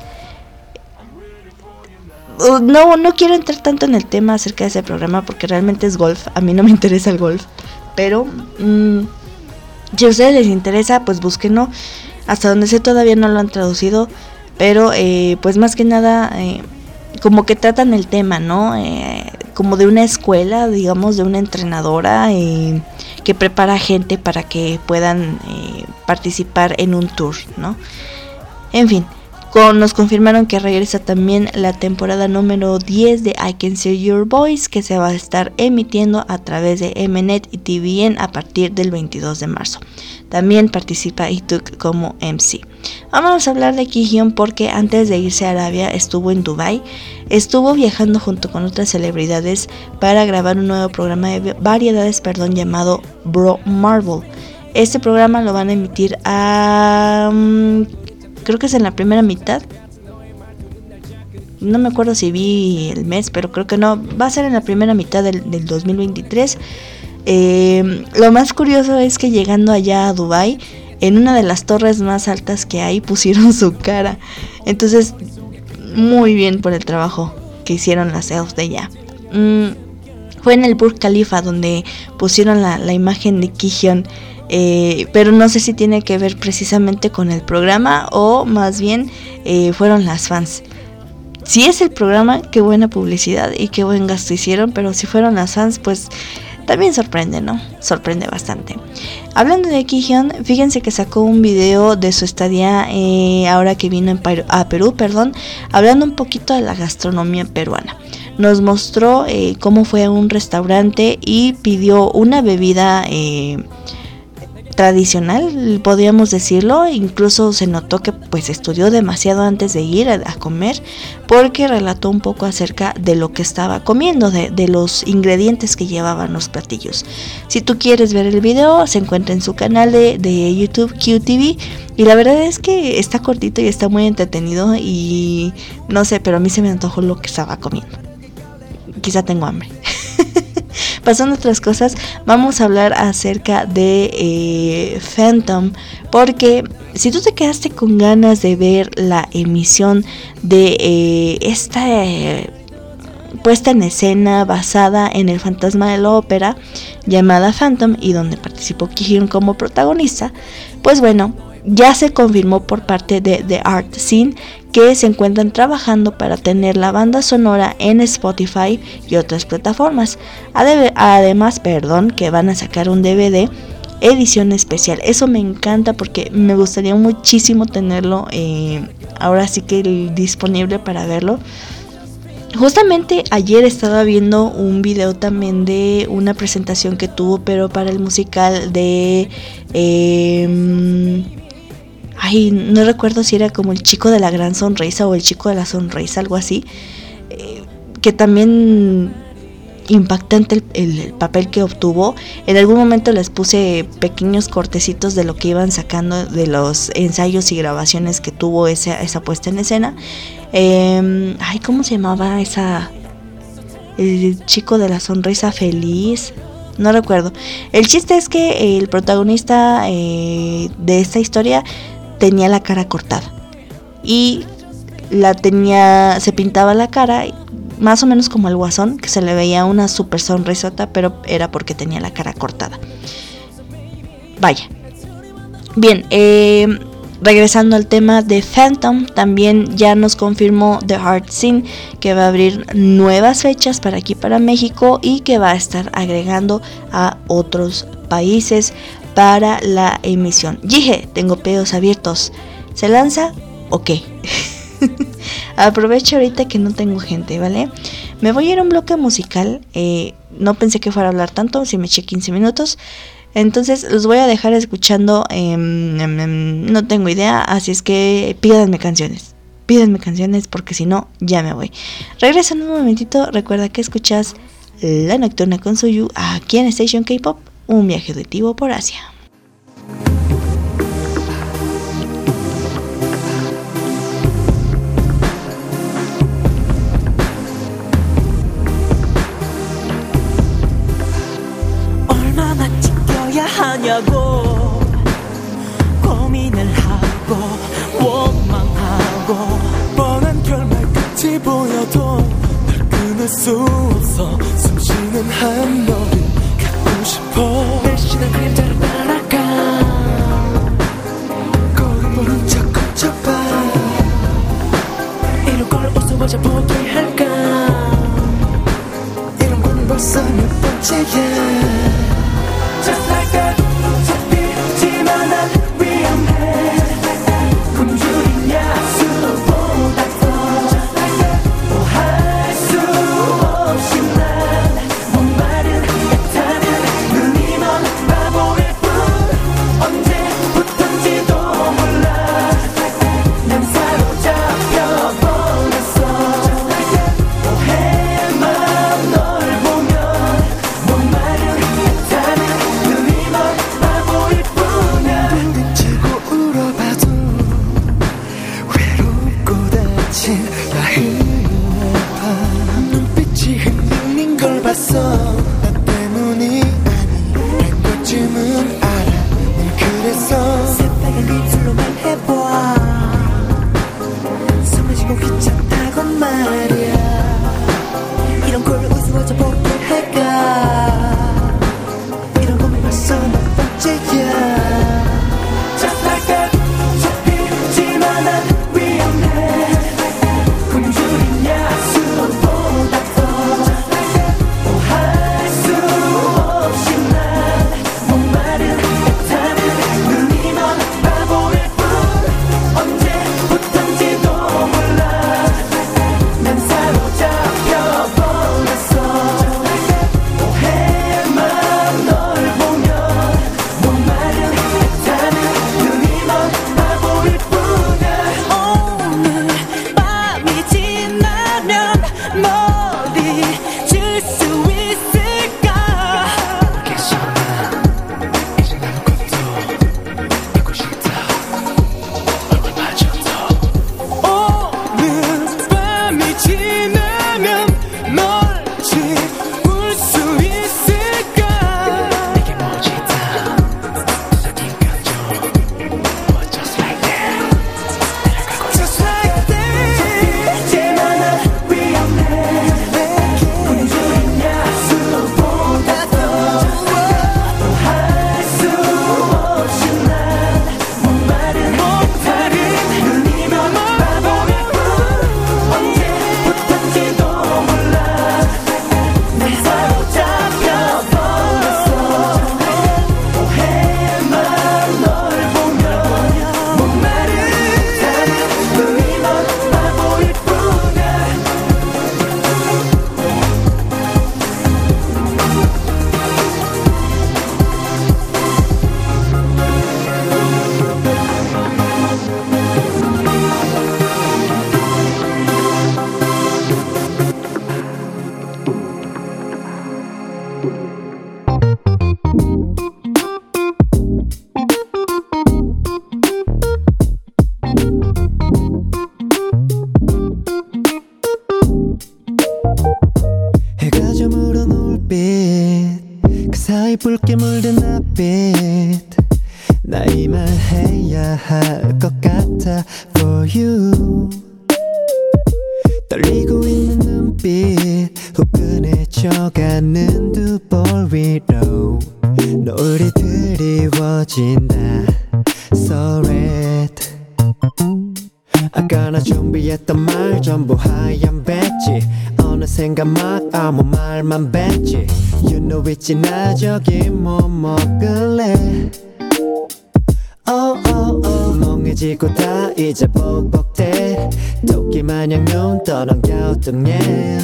No quiero entrar tanto en el tema acerca de ese programa porque realmente es golf. A mí no me interesa el golf, pero si a ustedes les interesa, pues búsquenlo. Hasta donde sé todavía no lo han traducido, pero pues más que nada como que tratan el tema, ¿no? Como de una escuela, digamos, de una entrenadora que prepara gente para que puedan participar en un tour, ¿no? En fin, nos confirmaron que regresa también la temporada número 10 de I Can See Your Voice, que se va a estar emitiendo a través de Mnet y TVN a partir del 22 de marzo. También participa Ituk como MC. Vamos a hablar de Kihyun porque antes de irse a Arabia estuvo en Dubai. Estuvo viajando junto con otras celebridades para grabar un nuevo programa de variedades, llamado Bro Marvel. Este programa lo van a emitir creo que es en la primera mitad. No me acuerdo si vi el mes, pero creo que no. Va a ser en la primera mitad del 2023. Lo más curioso es que llegando allá a Dubai, en una de las torres más altas que hay, pusieron su cara. Entonces, muy bien por el trabajo que hicieron las elfs de allá. Fue en el Burj Khalifa donde pusieron la imagen de Kihyun. Pero no sé si tiene que ver precisamente con el programa o más bien fueron las fans. Si es el programa, qué buena publicidad y qué buen gasto hicieron, pero si fueron las fans, pues también sorprende, ¿no? Sorprende bastante. Hablando de Kihyun, fíjense que sacó un video de su estadía ahora que vino a Perú, hablando un poquito de la gastronomía peruana. Nos mostró cómo fue a un restaurante y pidió una bebida tradicional, podríamos decirlo. Incluso se notó que pues estudió demasiado antes de ir a comer, porque relató un poco acerca de lo que estaba comiendo, de los ingredientes que llevaban los platillos. Si tú quieres ver el video, se encuentra en su canal de YouTube QTV, y la verdad es que está cortito y está muy entretenido, y no sé, pero a mí se me antojó lo que estaba comiendo. Quizá tengo hambre. Pasando a otras cosas, vamos a hablar acerca de Phantom, porque si tú te quedaste con ganas de ver la emisión de esta puesta en escena basada en el fantasma de la ópera llamada Phantom, y donde participó Kihyun como protagonista, pues bueno, ya se confirmó por parte de The Art Scene que se encuentran trabajando para tener la banda sonora en Spotify y otras plataformas. Además, que van a sacar un DVD edición especial. Eso me encanta porque me gustaría muchísimo tenerlo ahora sí que disponible para verlo. Justamente ayer estaba viendo un video también de una presentación que tuvo, pero para el musical de no recuerdo si era como el chico de la gran sonrisa o el chico de la sonrisa, algo así, que también impactante el papel que obtuvo. En algún momento les puse pequeños cortecitos de lo que iban sacando de los ensayos y grabaciones que tuvo esa puesta en escena. ¿Cómo se llamaba el chico de la sonrisa feliz? No recuerdo. El chiste es que el protagonista de esta historia tenía la cara cortada y se pintaba la cara más o menos como el Guasón, que se le veía una super sonrisota, pero era porque tenía la cara cortada. Vaya. Bien, regresando al tema de Phantom, también ya nos confirmó The Heart Scene que va a abrir nuevas fechas para aquí, para México, y que va a estar agregando a otros países para la emisión. Dije, tengo pedos abiertos. ¿Se lanza o qué? Aprovecho ahorita que no tengo gente, ¿vale? Me voy a ir a un bloque musical. No pensé que fuera a hablar tanto, si me eché 15 minutos. Entonces los voy a dejar escuchando. No tengo idea, así es que pídanme canciones. Pídanme canciones porque si no, ya me voy. Regreso en un momentito. Recuerda que escuchas La Nocturna con Suyu aquí en Station K-Pop, un viaje auditivo por Asia. 하냐고 고민을 하고 원망하고 뻔한 결말 끝이 보여도 널 끊을 수 없어 숨쉬는 한 너를 갖고 싶어 날씬한 그림자를 따라가 거울 보는 척 걷혀봐 이런 걸 웃어보자 포기할까 이런 건 벌써 몇 번째야 Just like that, 잡히지만 난 위험해 굶주리냐 수보다 더 Just like that, 뭐 할 수 없이 난 목마른 애타는 눈이 먼 바보일 뿐 언제부턴지도 몰라 붉게 물든 낯빛 나 이말해야 할 것 같아 For you 떨리고 있는 눈빛 후끈해져가는 두 볼 위로 노을이 드리워진다 So red 아까 나 준비했던 말 전부 하얀 배지 어느샌가 막 아무 말만 뱉지 You know 있지 나 저기 뭐 먹을래 Oh oh oh 멍해지고 다 이제 벅벅대 토끼마냥 눈 떠는 갸우뚱해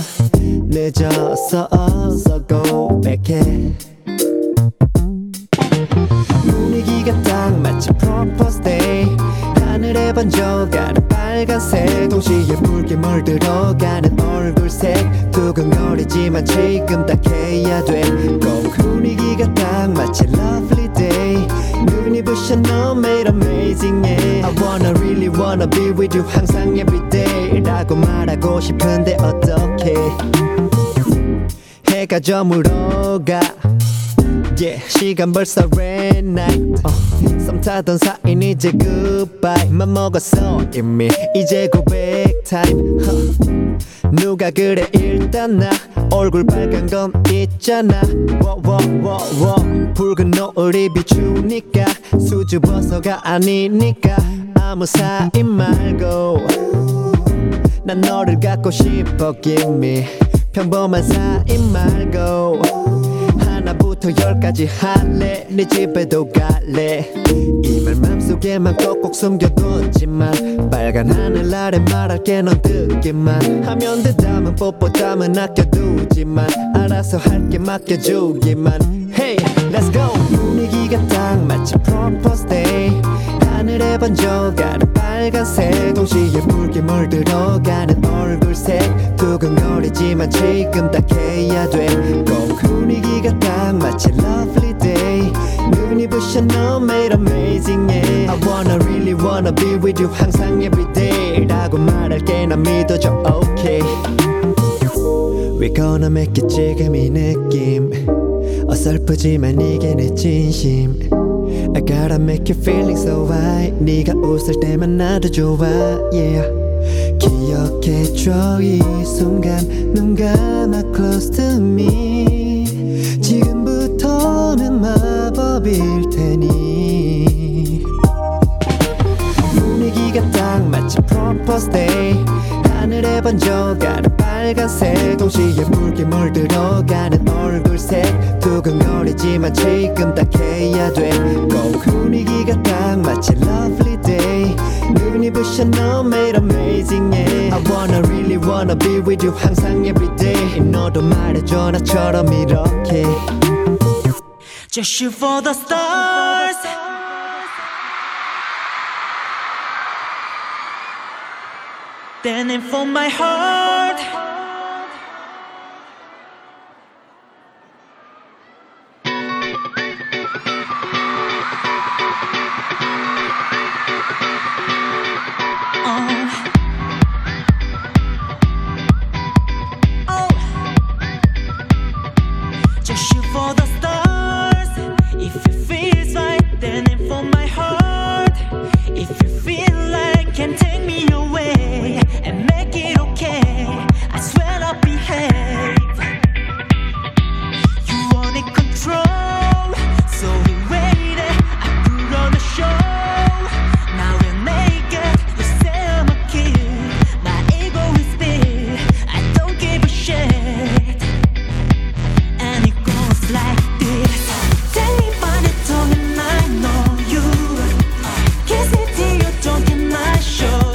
늦었어 어서 고백해 분위기가 딱 마치 Propose Day 하늘에 번져가는 빨간색 동시에 붉게 물들어가는 얼굴색 두근거리지만 지금 딱 해야 돼 꼭 분위기가 딱 마치 Lovely Day 눈이 부셔 너 made amazing yeah. I wanna really wanna be with you 항상 everyday 라고 말하고 싶은데 어떡해 해가 저물어가 Yeah, 시간 벌써 red night 썸 타던 사인 이제 goodbye 맘 먹었어 이미 이제 고백 타임 누가 그래 일단 나 얼굴 빨간 건 있잖아 붉은 노을이 비추니까 수줍어서가 아니니까 아무 사인 말고 난 너를 갖고 싶어 give me 평범한 사인 말고 하나부터 열까지 할래 네 집에도 갈래 이 말 맘속에만 꼭꼭 숨겨뒀지만 빨간 하늘 아래 말할게 넌 듣기만 하면 돼 담은 뽀뽀 담은 아껴두지만 알아서 할게 맡겨주기만 Hey let's go 분위기가 딱 마치 Propose Day 하늘에 번져가는 빨간색 동시에 붉게 물들어가는 얼굴색 두근거리지만 지금 딱 해야 돼 꼭 분위기가 딱 마치 Lovely Day 눈이 부셔 너 made amazing yeah. I wanna really wanna be with you 항상 everyday 라고 말할게 난 믿어줘 okay We're gonna make it 지금 이 느낌 어설프지만 이게 내 진심 I gotta make you feeling so right 네가 웃을 때만 나도 좋아 yeah 기억해줘 이 순간 눈 감아 close to me 지금부터는 마법일 테니 분위기가 딱 마치 Propose Day 하늘에 번져가는 빨간색 동시에 붉게 물들어가는 얼굴색 두근거리지만 지금 딱 해야 돼 꼭 분위기가 딱 마치 Lovely Day 눈이 부셔 너 made amazing yeah. I wanna really wanna be with you 항상 everyday 너도 말해줘 나처럼 이렇게 Just shoot for the stars Then aim for my heart Just shoot for the stars If you feel right Then aim for my heart If you feel like can take me away And make it okay I swear I'll behave You wanted control So we waited I put on a show Now we're naked You say I'm a kid My ego is big I don't give a shit And it goes like this Tell me about it all and I know you Kiss it till you don't get my show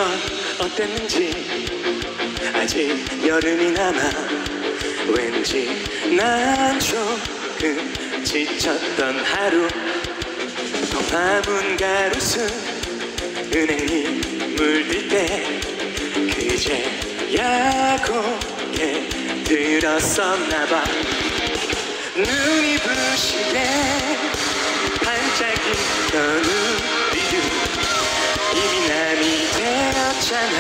넌 어땠는지 아직 여름이 남아 왠지 난 조금 지쳤던 하루 검화문 가로수 은행잎 물들 때 그제야 고개 들었었나봐 눈이 부시게 반짝이던 우리들 이미 남이 되었잖아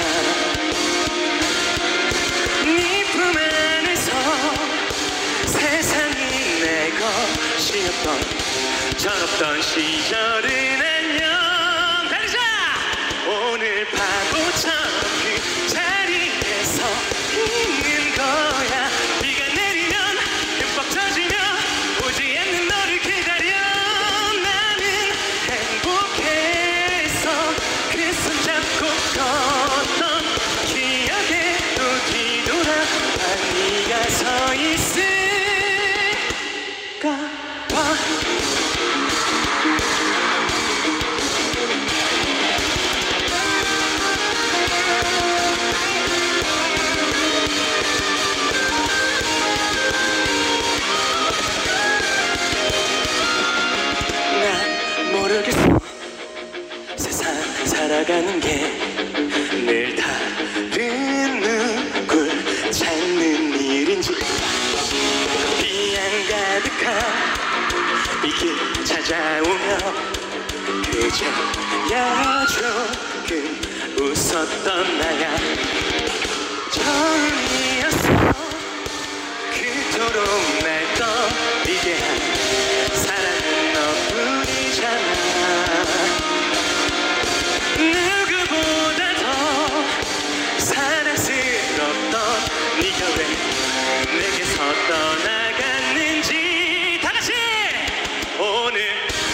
네 품 안에서 세상이 내 것이었던 철없던 시절은 안녕 달리자 오늘 바보처럼 그 자리에서 있는 거야 비가 내리면 흠뻑 터지며 오지 않는 너를 기다려 나는 행복해서 그 손잡고 걷던 기억에 또 뒤돌아 네가 서 있을까 봐 난 모르겠어 세상 살아가는 게 늘 다른 누굴 찾는 일인지 비양 가득한 이 길 찾아오며 그저야 조금 웃었던 나야 처음이었어 그토록 날 떠리게 한 사랑은 너뿐이잖아 누구보다 더 사랑스럽던 네가 왜 내게서 떠나갔는지 다같이 오늘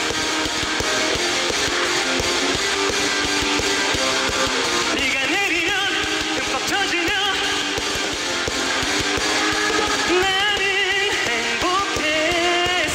비가 내리면 흠뻑 터지며 나는 행복해서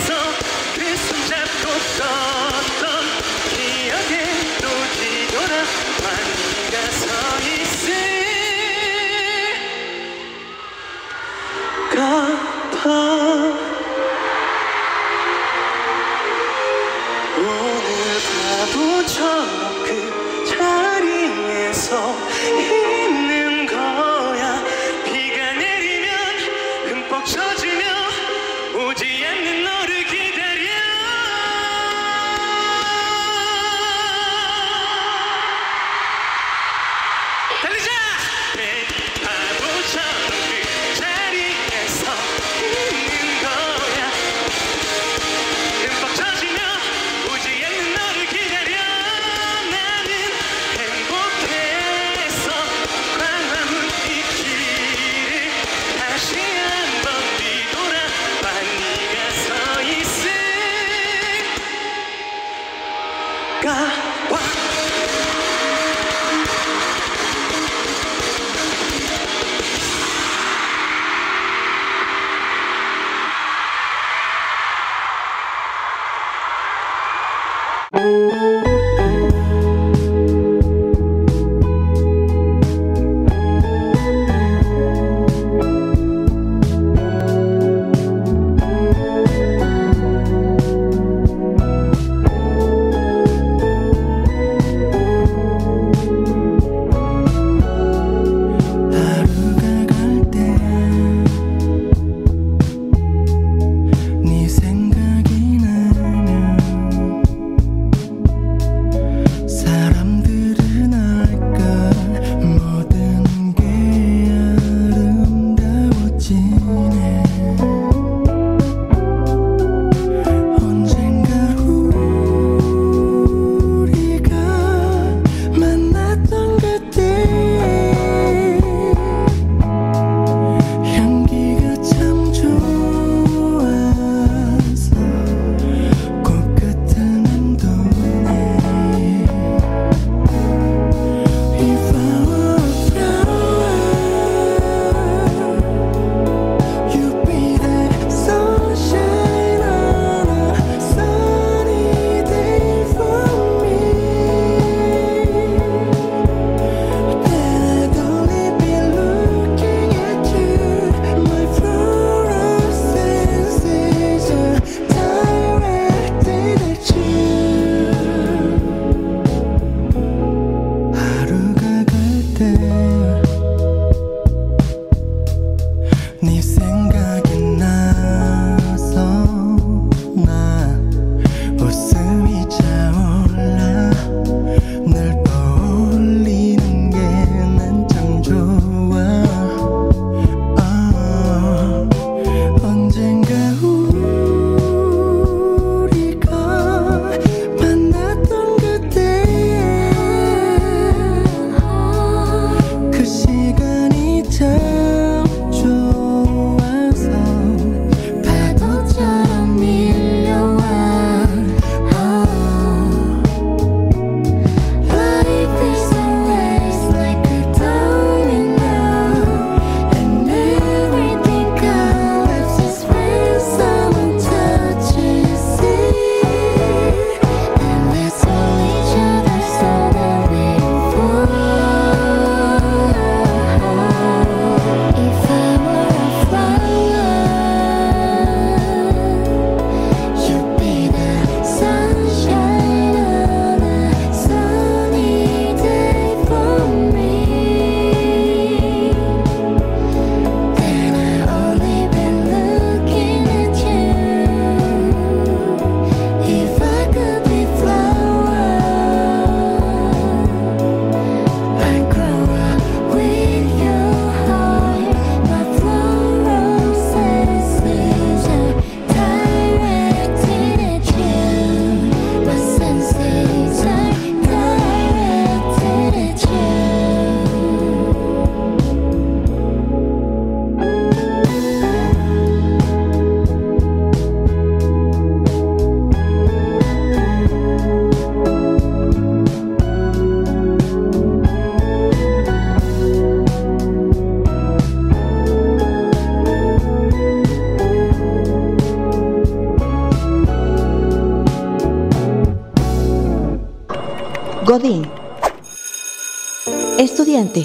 Godín, estudiante,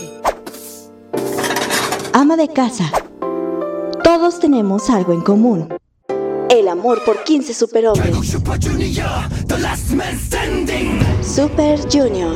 ama de casa. Todos tenemos algo en común: el amor por 15 superhombres. Super Junior.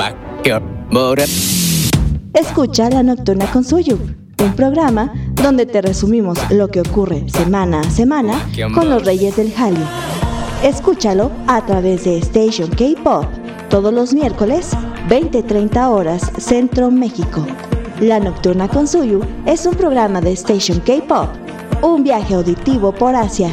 Escucha La Nocturna con Suyu, un programa donde te resumimos lo que ocurre semana a semana con los Reyes del Hallyu. Escúchalo a través de Station K-Pop todos los miércoles, 20:30 horas Centro México. La Nocturna con Suyu es un programa de Station K-Pop, un viaje auditivo por Asia.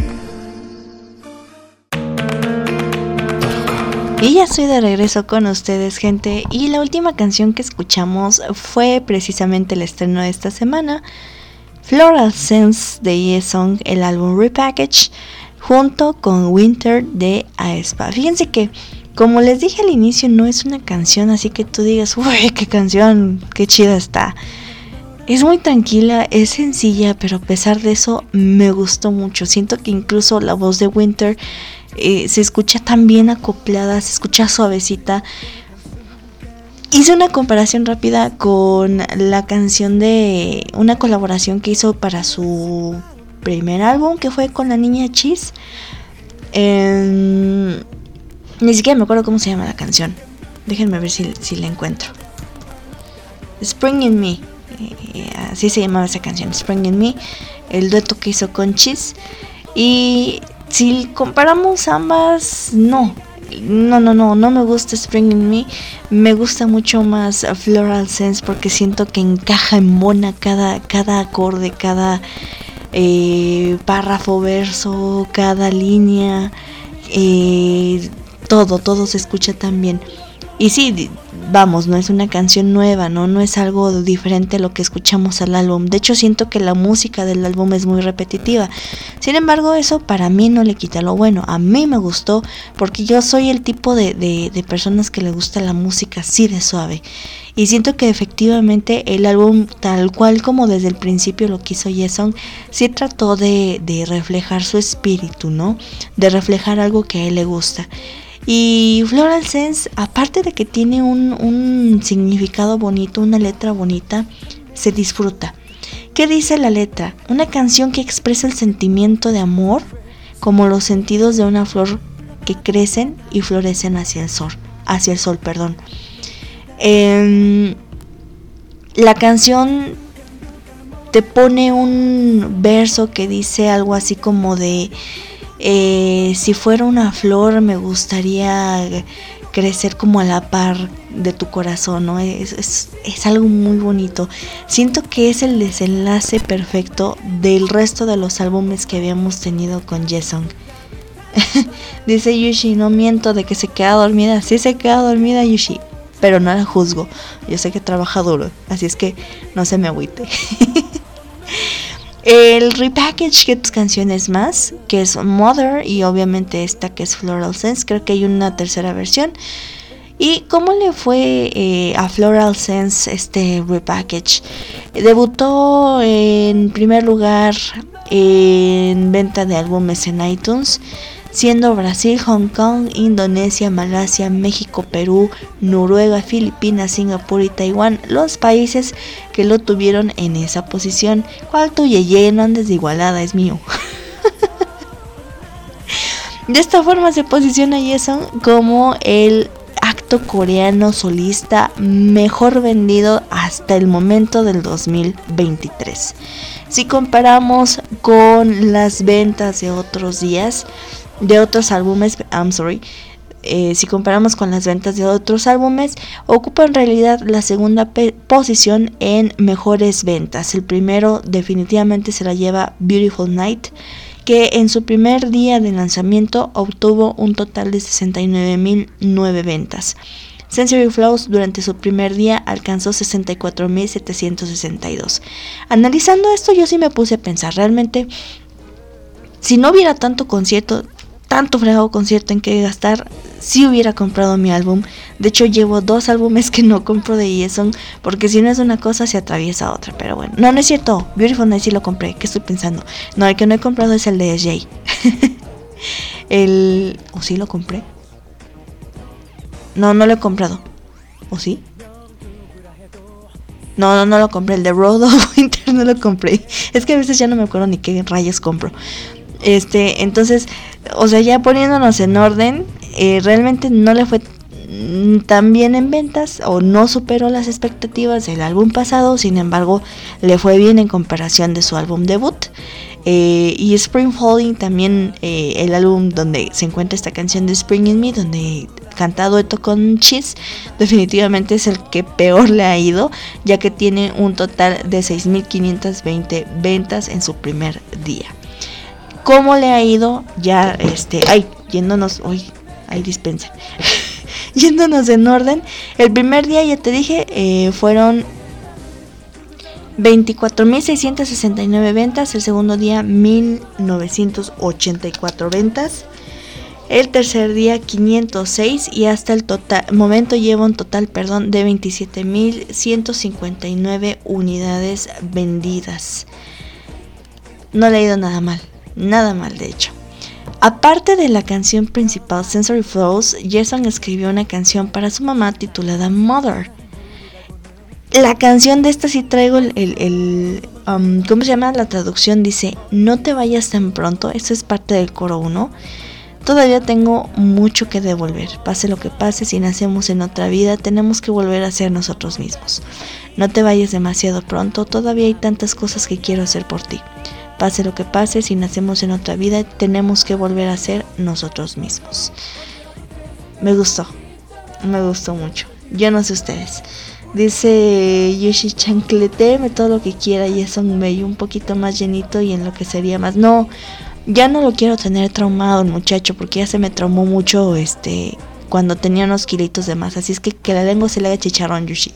Y ya estoy de regreso con ustedes, gente, y la última canción que escuchamos fue precisamente el estreno de esta semana, Floral Sense de Yesong, el álbum Repackage, junto con Winter de aespa. Fíjense que, como les dije al inicio, no es una canción así que tú digas, uy, qué canción, qué chida está. Es muy tranquila, es sencilla, pero a pesar de eso me gustó mucho. Siento que incluso la voz de Winter se escucha tan bien acoplada, se escucha suavecita. Hice una comparación rápida con la canción de una colaboración que hizo para su primer álbum, que fue con la niña Cheese. Ni siquiera me acuerdo cómo se llama la canción. Déjenme ver si la encuentro. Spring in Me. Así se llamaba esa canción, Spring in Me. El dueto que hizo con Cheese. Y si comparamos ambas, no me gusta Spring in Me. Me gusta mucho más Floral Sense, porque siento que encaja en bona cada acorde, cada párrafo, verso, cada línea, todo se escucha tan bien. Y sí, vamos, no es una canción nueva, no es algo diferente a lo que escuchamos al álbum. De hecho, siento que la música del álbum es muy repetitiva. Sin embargo, eso para mí no le quita lo bueno. A mí me gustó, porque yo soy el tipo de personas que le gusta la música así de suave. Y siento que efectivamente el álbum, tal cual como desde el principio lo quiso Yesong, sí trató de reflejar su espíritu, ¿no? De reflejar algo que a él le gusta. Y Floral Sense, aparte de que tiene un significado bonito, una letra bonita, se disfruta. ¿Qué dice la letra? Una canción que expresa el sentimiento de amor, como los sentidos de una flor que crecen y florecen hacia el sol. La canción te pone un verso que dice algo así como de si fuera una flor me gustaría crecer como a la par de tu corazón, ¿no? Es algo muy bonito. Siento que es el desenlace perfecto del resto de los álbumes que habíamos tenido con Yesong. Dice Yushi, no miento de que se queda dormida. Sí se queda dormida Yushi, pero no la juzgo. Yo sé que trabaja duro, así es que no se me agüite. El repackage, que dos canciones más, que es Mother y obviamente esta que es Floral Sense. Creo que hay una tercera versión. ¿Y cómo le fue a Floral Sense este repackage? Debutó en primer lugar en venta de álbumes en iTunes, siendo Brasil, Hong Kong, Indonesia, Malasia, México, Perú, Noruega, Filipinas, Singapur y Taiwán los países que lo tuvieron en esa posición. ¿Cuál tu yeye? No andes de igualada, es mío. De esta forma se posiciona Yesong como el acto coreano solista mejor vendido hasta el momento del 2023. Si comparamos con las ventas de otros días, de otros álbumes, si comparamos con las ventas de otros álbumes, ocupa en realidad la segunda posición en mejores ventas. El primero definitivamente se la lleva Beautiful Night, que en su primer día de lanzamiento obtuvo un total de 69.009 ventas. Sensory Flows durante su primer día alcanzó 64.762. Analizando esto, yo sí me puse a pensar, realmente, si no hubiera tanto fregado concierto en que gastar, sí hubiera comprado mi álbum. De hecho, llevo 2 álbumes que no compro de Yesong, porque si no es una cosa se atraviesa otra. Pero bueno, no es cierto, Beautiful Night sí lo compré. ¿Qué estoy pensando? No, el que no he comprado es el de SJ. ¿O sí lo compré? No lo he comprado. ¿O sí? No lo compré. El de Road of Winter no lo compré. Es que a veces ya no me acuerdo ni qué rayas compro. Entonces, o sea, ya poniéndonos en orden, realmente no le fue tan bien en ventas, o no superó las expectativas del álbum pasado. Sin embargo, le fue bien en comparación de su álbum debut. Y Spring Falling también, el álbum donde se encuentra esta canción de Spring in Me, donde canta dueto con Cheese, definitivamente es el que peor le ha ido, ya que tiene un total de 6.520 ventas en su primer día. ¿Cómo le ha ido? Ya, yéndonos, dispensen. Yéndonos en orden, el primer día, ya te dije, fueron 24.669 ventas, el segundo día 1.984 ventas, el tercer día 506 y hasta el momento lleva un total, de 27.159 unidades vendidas. No le ha ido nada mal de hecho. Aparte de la canción principal Sensory Flows, Jason escribió una canción para su mamá titulada Mother. La canción de esta sí traigo ¿cómo se llama? La traducción dice: no te vayas tan pronto. Esto es parte del coro 1. Todavía tengo mucho que devolver. Pase lo que pase, si nacemos en otra vida, tenemos que volver a ser nosotros mismos. No te vayas demasiado pronto. Todavía hay tantas cosas que quiero hacer por ti. Pase lo que pase, si nacemos en otra vida, tenemos que volver a ser nosotros mismos. Me gustó mucho. Yo no sé ustedes. Dice Yoshi, chancletéeme todo lo que quiera, y eso me dio un poquito más llenito y en lo que sería más. No, ya no lo quiero tener traumado el muchacho, porque ya se me traumó mucho cuando tenía unos kilitos de más. Así es que la lengua se le haga chicharrón, Yoshi.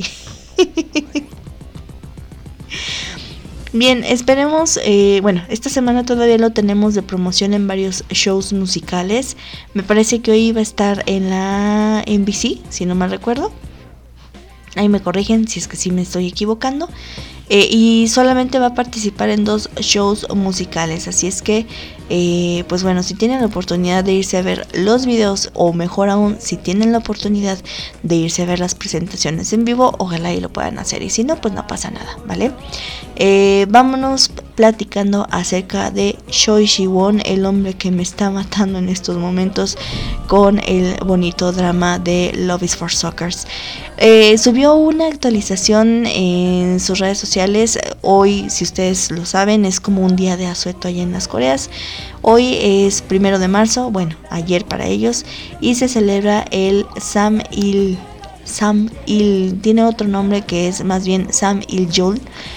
Bien, esperemos, esta semana todavía lo tenemos de promoción en varios shows musicales. Me parece que hoy iba a estar en la NBC, si no mal recuerdo. Ahí me corrigen si es que sí me estoy equivocando. Y solamente va a participar en 2 shows musicales. Así es que, si tienen la oportunidad de irse a ver los videos, o mejor aún, si tienen la oportunidad de irse a ver las presentaciones en vivo, ojalá y lo puedan hacer. Y si no, pues no pasa nada, ¿vale? Vámonos platicando acerca de Choi Siwon, el hombre que me está matando en estos momentos con el bonito drama de Love is for Suckers. Subió una actualización en sus redes sociales. Hoy, si ustedes lo saben, es como un día de asueto allá en las Coreas. Hoy es 1 de marzo, ayer para ellos, y se celebra el Samil, tiene otro nombre que es más bien Samil-Jul.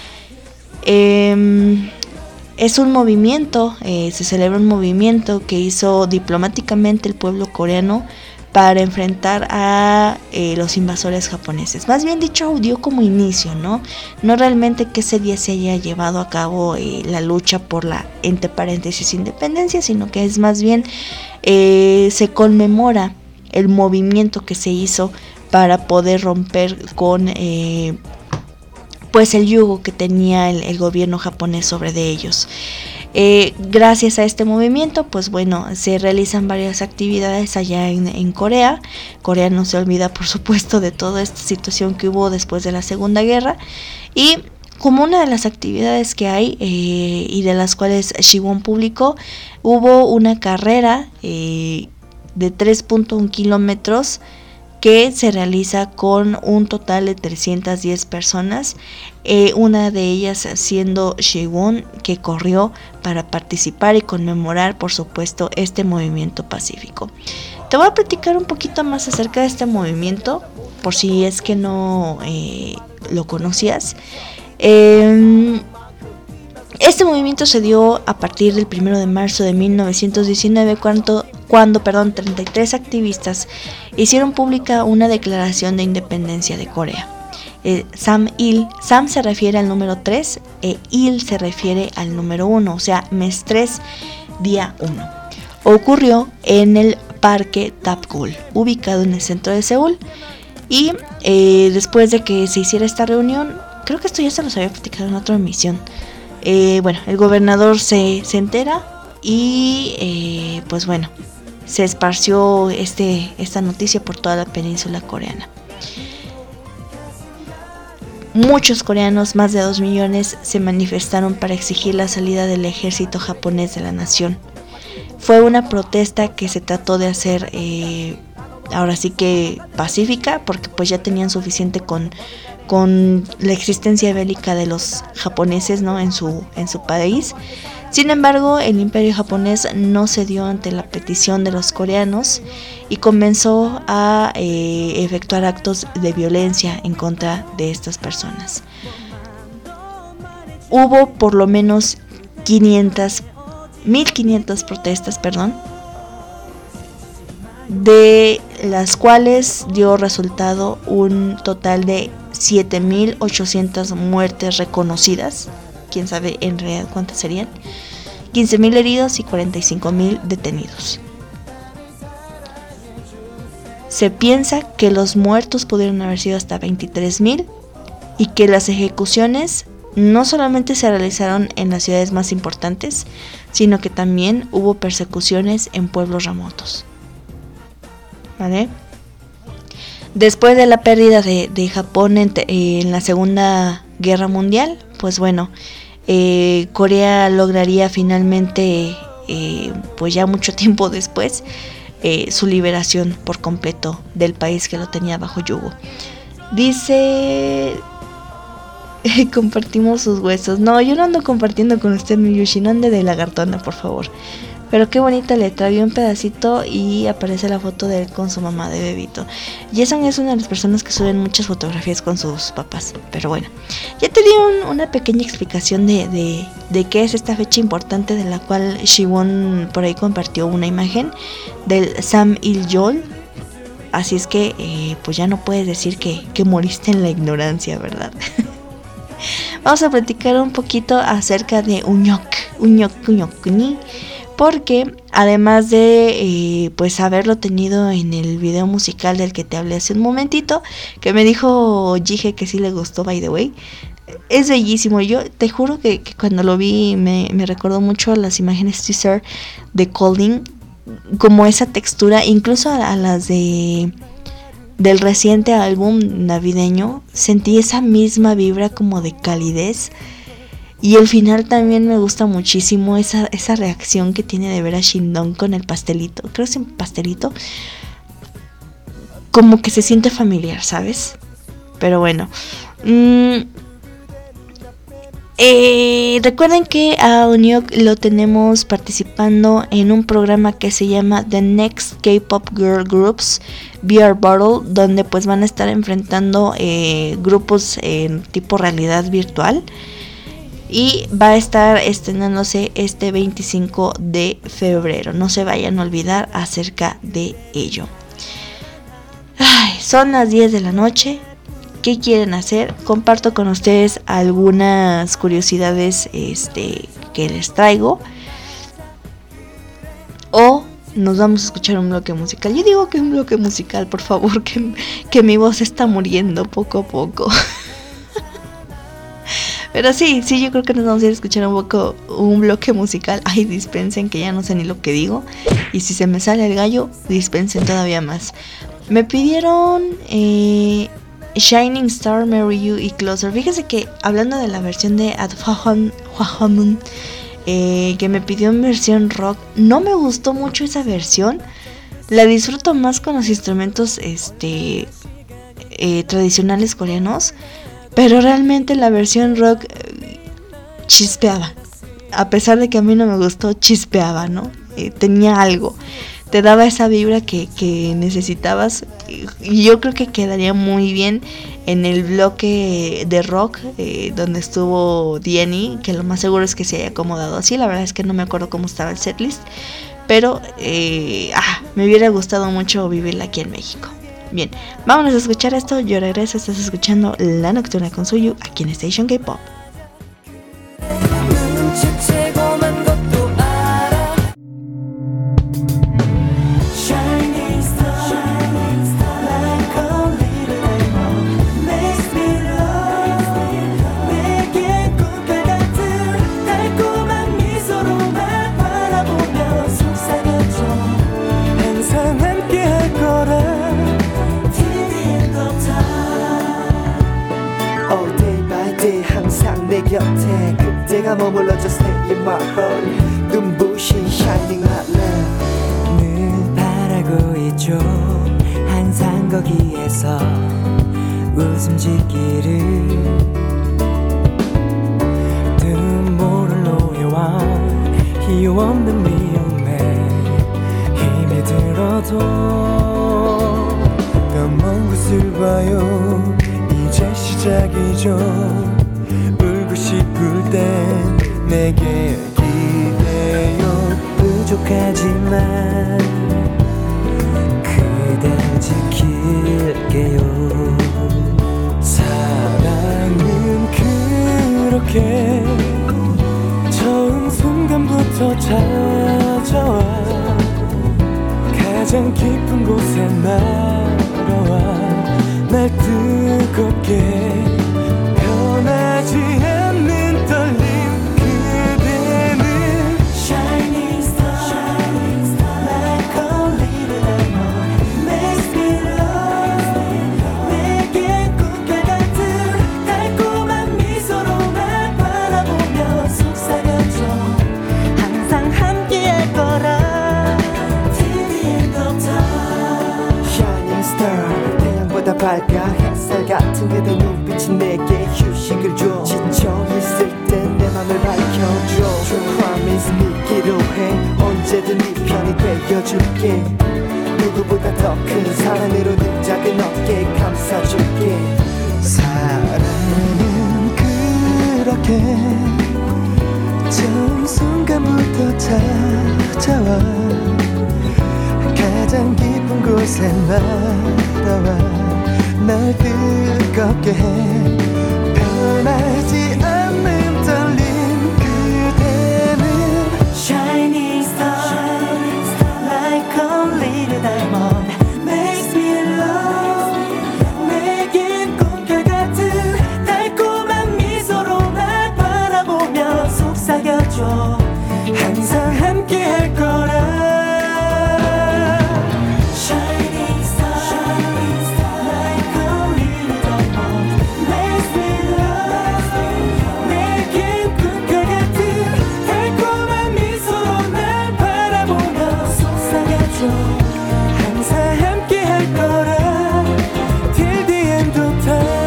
Es un movimiento, se celebra un movimiento que hizo diplomáticamente el pueblo coreano para enfrentar a los invasores japoneses. Más bien dicho, dio como inicio, ¿no? No realmente que ese día se haya llevado a cabo la lucha por la, entre paréntesis, independencia, sino que es más bien se conmemora el movimiento que se hizo para poder romper con el yugo que tenía el gobierno japonés sobre de ellos. Gracias a este movimiento, se realizan varias actividades allá en Corea. Corea no se olvida, por supuesto, de toda esta situación que hubo después de la Segunda Guerra. Y como una de las actividades que hay y de las cuales Siwon publicó, hubo una carrera de 3.1 kilómetros que se realiza con un total de 310 personas, una de ellas siendo Siwon, que corrió para participar y conmemorar, por supuesto, este movimiento pacífico. Te voy a platicar un poquito más acerca de este movimiento, por si es que no lo conocías. Este movimiento se dio a partir del 1 de marzo de 1919, cuando 33 activistas hicieron pública una declaración de independencia de Corea. Sam se refiere al número 3 e Il se refiere al número 1, o sea, mes 3, día 1. Ocurrió en el Parque Tapgul, ubicado en el centro de Seúl, y después de que se hiciera esta reunión, creo que esto ya se los había platicado en otra emisión, el gobernador se entera y se esparció esta noticia por toda la península coreana. Muchos coreanos, más de 2 millones, se manifestaron para exigir la salida del ejército japonés de la nación. Fue una protesta que se trató de hacer ahora sí que pacífica, porque pues ya tenían suficiente con la existencia bélica de los japoneses, ¿no? en su país. Sin embargo, el imperio japonés no cedió ante la petición de los coreanos y comenzó a efectuar actos de violencia en contra de estas personas. Hubo por lo menos 1.500 protestas, de las cuales dio resultado un total de 7.800 muertes reconocidas. Quién sabe en realidad cuántas serían. 15.000 heridos y 45.000 detenidos. Se piensa que los muertos pudieron haber sido hasta 23.000 y que las ejecuciones no solamente se realizaron en las ciudades más importantes, sino que también hubo persecuciones en pueblos remotos. ¿Vale? Después de la pérdida de Japón en la Segunda Guerra Mundial, pues bueno, Corea lograría finalmente, pues ya mucho tiempo después, su liberación por completo del país que lo tenía bajo yugo. Dice, compartimos sus huesos. No, yo no ando compartiendo con usted, Miyushi, no ande de lagartona, por favor. Pero qué bonita letra, vi un pedacito y aparece la foto de él con su mamá de bebito. Jason es una de las personas que suben muchas fotografías con sus papás. Pero bueno, ya te di una pequeña explicación de qué es esta fecha importante, de la cual Siwon por ahí compartió una imagen del Sam-il-Jol. Así es que pues ya no puedes decir que moriste en la ignorancia, ¿verdad? Vamos a platicar un poquito acerca de Unyok-ni, porque además de pues haberlo tenido en el video musical del que te hablé hace un momentito, que me dijo Jige que sí le gustó, by the way, es bellísimo. Yo te juro que cuando lo vi me recordó mucho a las imágenes teaser de Calling, como esa textura, incluso a las del reciente álbum navideño. Sentí esa misma vibra como de calidez. Y el final también me gusta muchísimo, esa reacción que tiene de ver a Shindong con el pastelito. Creo que es un pastelito. Como que se siente familiar, ¿sabes? Pero bueno. Recuerden que a Unyok lo tenemos participando en un programa que se llama The Next K-Pop Girl Groups VR Battle, donde pues van a estar enfrentando grupos en tipo realidad virtual. Y va a estar estrenándose este 25 de febrero. No se vayan a olvidar acerca de ello. Ay, son las 10 de la noche. ¿Qué quieren hacer? Comparto con ustedes algunas curiosidades que les traigo. O nos vamos a escuchar un bloque musical. Yo digo que un bloque musical, por favor, que mi voz está muriendo poco a poco. Pero sí, yo creo que nos vamos a ir a escuchar un bloque musical. Ay, dispensen que ya no sé ni lo que digo. Y si se me sale el gallo, dispensen todavía más. Me pidieron Shining Star, Marry You y Closer. Fíjese que hablando de la versión de Adhwamun, que me pidió en versión rock, no me gustó mucho esa versión. La disfruto más con los instrumentos tradicionales coreanos. Pero realmente la versión rock chispeaba. A pesar de que a mí no me gustó, chispeaba, ¿no? Tenía algo. Te daba esa vibra que necesitabas. Y yo creo que quedaría muy bien en el bloque de rock donde estuvo Diany, que lo más seguro es que se haya acomodado así. La verdad es que no me acuerdo cómo estaba el setlist. Pero me hubiera gustado mucho vivirla aquí en México. Bien, vámonos a escuchar esto. Yo regreso, estás escuchando La Nocturna con Suyu aquí en Station K-Pop. Oh day by day 항상 내 곁에 그대가 머물러져 stay in my heart 눈부신 shining hot love 늘 바라고 있죠 항상 거기에서 웃음 짓기를 뜬 모를 노예와 이유 없는 미움에 힘이 들어도 까만 곳을 봐요 이제 시작이죠 울고 싶을 땐 내게 기대요 부족하지만 그댈 지킬게요 사랑은 그렇게 처음 순간부터 찾아와 가장 깊은 곳에 날아와 날 뜨겁게 변하지 않는 떨림 그대는 Shining star like a little diamond makes me love 내게 꿈과 같은 달콤한 미소로 날 바라보며 속삭여줘 항상 함께할 거라 Till the end of time Shining star 태양보다 밝아 햇살 같은 그대 눈빛이 내게 휴식을 줘 지쳐있을 땐 내 맘을 밝혀줘 Promise me 기도해 언제든 네 편이 되어줄게 누구보다 더 큰 사랑으로 늘 작은 어깨 감싸줄게 사랑은 그렇게 처음 순간부터 찾아와 가장 깊은 곳에 날아와 날 뜨겁게 해 변하지 않는 떨림 그대는 Shining star like a little diamond makes me love 내겐 꿈과 같은 달콤한 미소로 날 바라보며 속삭여줘 항상 함께할 거라 Shining star like a little diamond makes me love 내겐 꿈과 같은 달콤한 미소로 날 바라보며 속삭여줘 항상 함께할 거라 Till the end of time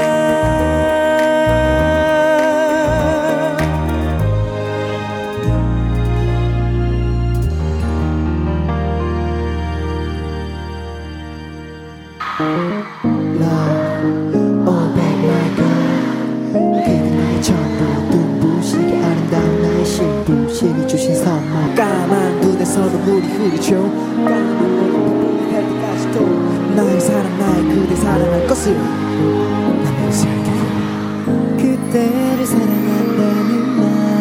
Love, oh baby my girl 그대 나의 전부 눈부시게 아름다운 나의 신부 신이 주신 선물 까만 눈에서도 물이 흐르죠 까만 머리부터 할 때까지도 나의 사랑 나의 그대 사랑할 것을 난 맹세할게 그대를 사랑한다는 말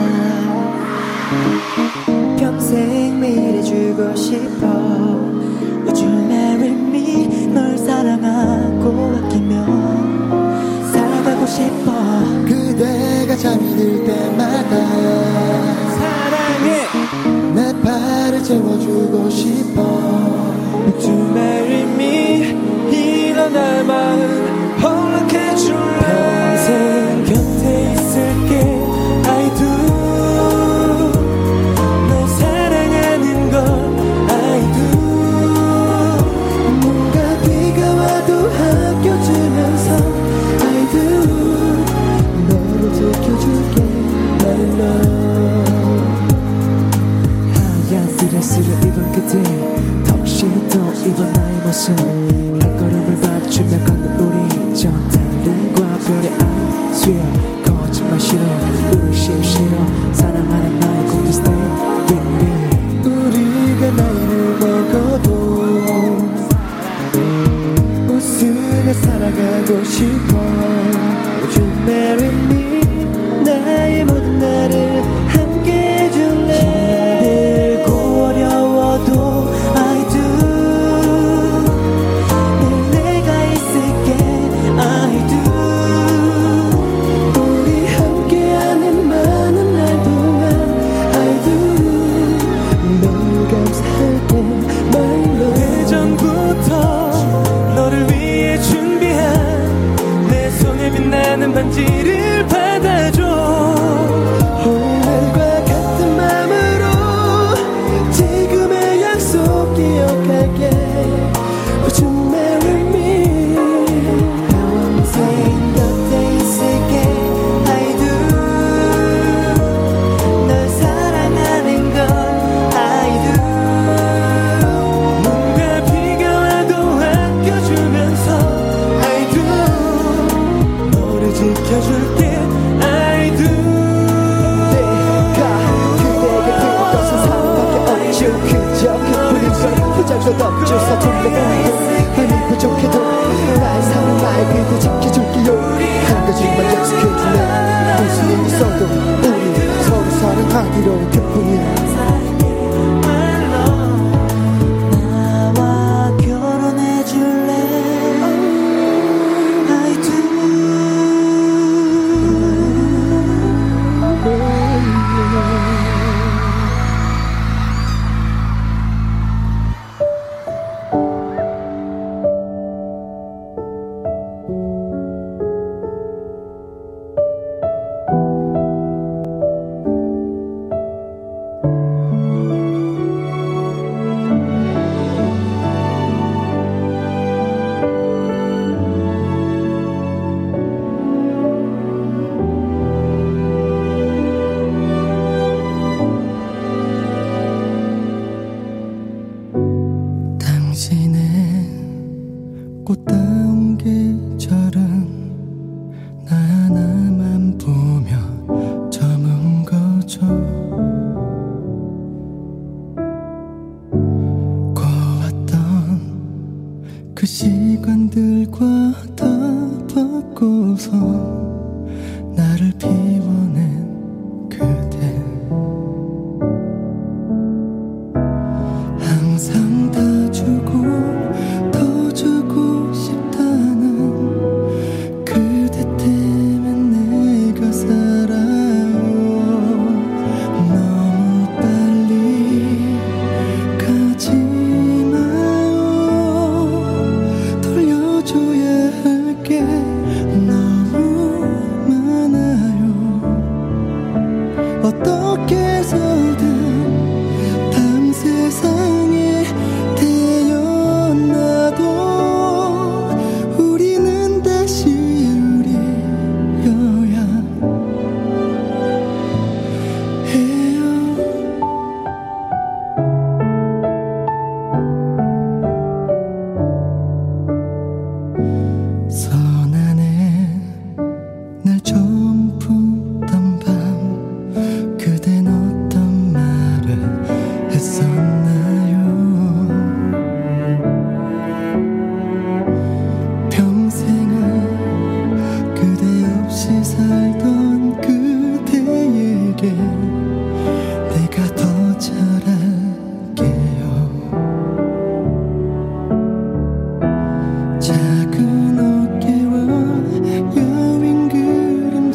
평생 매일 해주고 싶어 Would you marry me 널 사랑하고 아끼며 살아가고 싶어 그대가 잠이 들 때마다 사랑해 내 발을 채워주고 싶어 Would you marry me 이런 날 마음 허락해줄래 평생 곁에 있을게 I do 널 사랑하는 걸 I do 뭔가 비가 와도 아껴주면서 I do 너를 지켜줄게 나는 너 하얀 드레스를 입은 그대 턱시도 입은 나의 모습 발걸음을 맞추며 걷는 우리 저 달과 별의 I swear 거짓말 싫어 의심 싫어 사랑하는 나의 공주 stay with me 우리가 나이를 먹어도 웃으며 살아가고 싶어 Would you marry me 나의 모든 날을 함께 해줄래 힘들고 어려워도 I do 늘 내가 있을게 I do 우리 함께하는 많은 날 동안 I do 널 감사할게 my love 예전부터 너를 위해 준비한 내 손에 빛나는 나는 반지를 받아줘. 오늘과 같은 맘으로 지금의 약속 기억할게. Would you marry me? 평생 곁에 있을게. I do. 널 사랑하는 걸 I do. 뭔가 비가 와도 아껴주면서 I do. 너를 지켜줄게 I do. 내가 그대에게 드린 것은 사랑밖에 없죠. 그저 그뿐인 걸 부작도 없죠. 서툴러 보이고 힘이 부족해도 나의 사랑 나의 그대 지켜줄게요. 한 가지만 약속해줄래. 무슨 일이 있어도 우리 서로 사랑하기로 그뿐이야. 나와 결혼해줄래? I do. 당신의 꽃다운 계절은 나 하나만 보며 저문 거죠. 고왔던 그 시간들과 다 바꿔서 나를 비워낸 그대. 항상 다 주고 더 주고 싶다는 그대 때문에 내가 살아요. 너무 빨리 가지 마요. 돌려줘야 할 게 너무 많아요. 어떻게 해서든 다음 세상에 태어나도 우리는 다시 우리여야 해요. 선안에 날 처음 품던 밤 그댄 어떤 말을 했었나요? 평생을 그대 없이 살던 그대에게 내가 더 잘할게요. 작은 어깨와 여윈 그림자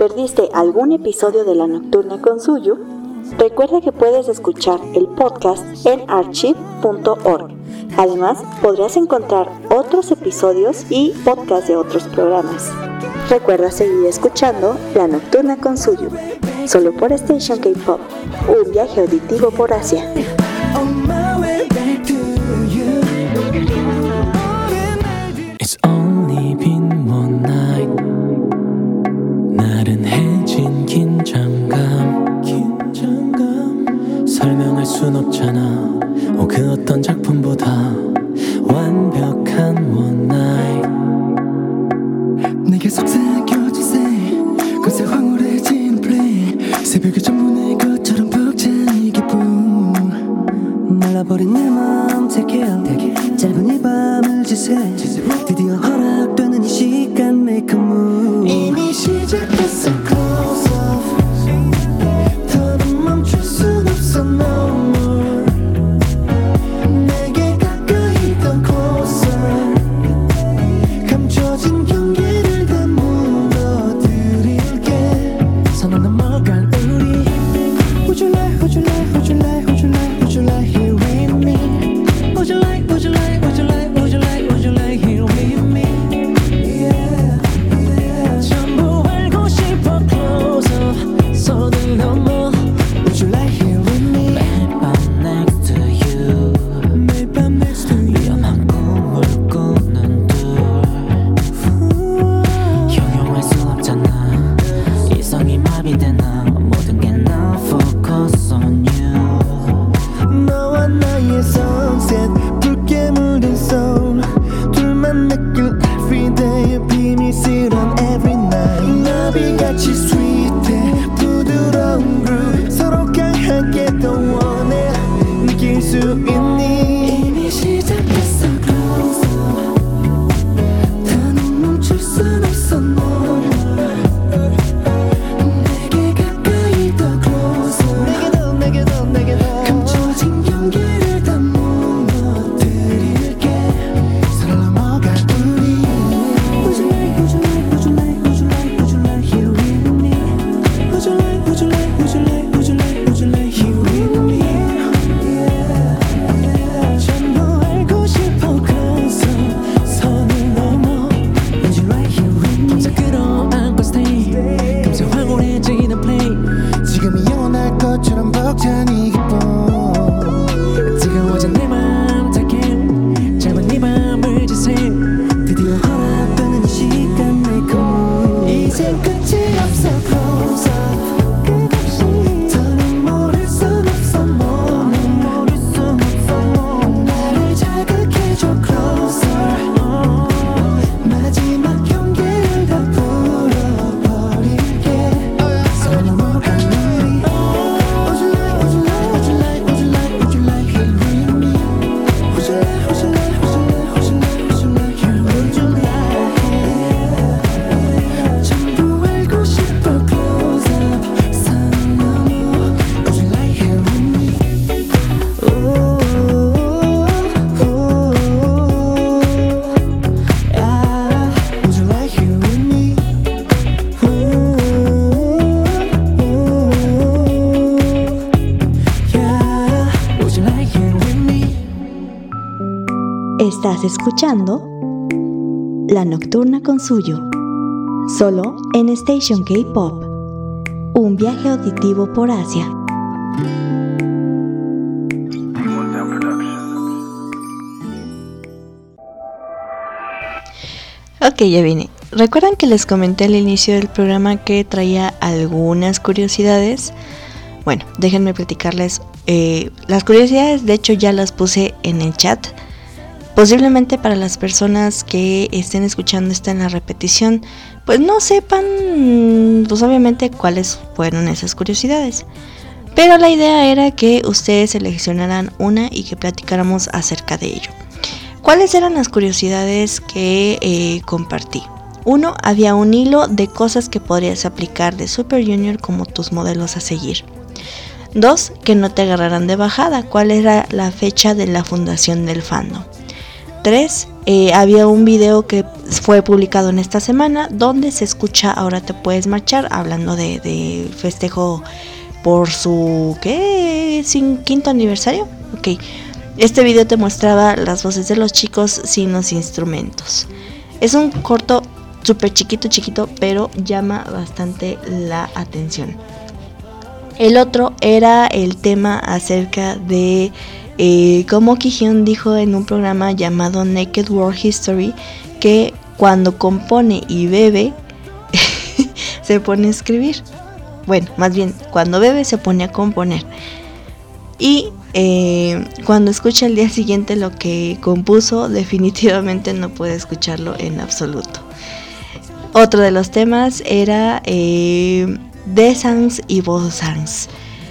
perdiste algún episodio de La Nocturna con Suyu, recuerda que puedes escuchar el podcast en archive.org. Además, podrás encontrar otros episodios y podcasts de otros programas. Recuerda seguir escuchando La Nocturna con Suyu, solo por Station K-Pop, un viaje auditivo por Asia. It's only been one night. 나른해진 긴장감. 설명할 순 없잖아. 그 어떤 작품보다 완벽한 one night. 내게 속삭여진 새 그새 황홀해진 플레이 새벽의 전문의 것처럼 벅찬 이 기쁨 말라버린 내 맘 take it 짧은 이 밤을 지새 드디어 허락되는 이 시간 make a move 이미 시작했어 close up 더는 멈출 순 없어 no more 내게 가까이 더 closer 감춰진 경계를 다 무너뜨릴게 선을 넘어간 우리 Would you like, would you like, would you like, would you like, would you like here with me Would you like, would you like, would you like, would you like, would you like here with me Yeah, yeah 전부 알고 싶어 close up 선을 넘어 Would you like here with me 매일 밤 next to you 매일 밤 next to you 위험한 꿈을 꾸는 둘 형용할 수 없잖아 이성이 마비되나 모든 게 now focus on you 너와 나의 sunset 붉게 물든 soul 둘만 느낄 everyday 비밀스러운 every night 나비같이 sweet해 부드러운 groove 서로 강하게 더 원해 느낄 수 있니 이미 시작했어 close up 더는 멈출 순 없어 no 내게 가까이 더 closer 내게 더 감춰진 경계를 다 무너뜨릴게 선을 넘어간 우리 Would you like, would you like, would you like, would you like, would you like here with me Would you like, would you like, would you like, would you like, would you like here with me Yeah, yeah 전부 알고 싶어 close up 선을 넘어 Would you like here with me 밤새 끌어안고 stay 금세 황홀해지는 play 지금이 영원할 것처럼 벅찬 이 기쁨 뜨거워진 내 맘 닿게 짧은 이 밤을 지새 드디어 허락되는 이 시간 make a move 이젠 끝이 없어 close up 끝없이 더는 모를 순 없어 no 나를 자극해줘 closer 마지막 경계를 다 풀어버릴게 손을 넘어간 우리 Would you like, would you like, would you like, would you like, would you like here with me Would you like, would you like, would you like, would you like, would you like here would you like 전부 알고 싶어 close up 선 넘어 Would you like here with me Ooh, yeah Would you like here with me Yeah Would you like here with me Estás escuchando La Nocturna con Suyu, solo en Station K-Pop, un viaje auditivo por Asia. Ok, ya vine. ¿Recuerdan que les comenté al inicio del programa que traía algunas curiosidades? Bueno, déjenme platicarles. Las curiosidades, de hecho, ya las puse en el chat. Posiblemente para las personas que estén escuchando esta en la repetición, pues no sepan, pues obviamente cuáles fueron esas curiosidades. Pero la idea era que ustedes seleccionaran una y que platicáramos acerca de ello. ¿Cuáles eran las curiosidades que compartí? 1. Había un hilo de cosas que podrías aplicar de Super Junior como tus modelos a seguir. 2. Que no te agarraran de bajada. ¿Cuál era la fecha de la fundación del fandom? 3. Había un video que fue publicado en esta semana, donde se escucha Ahora te puedes marchar, hablando de festejo por su quinto aniversario. Ok, este video te mostraba las voces de los chicos sin los instrumentos. Es un corto súper chiquito, pero llama bastante la atención. El otro era el tema acerca de como Ki-hyun dijo en un programa llamado Naked World History, que cuando compone y bebe se pone a escribir. Bueno, más bien, cuando bebe se pone a componer. Y cuando escucha al día siguiente lo que compuso, definitivamente no puede escucharlo en absoluto. Otro de los temas era Daesangs y Bosangs.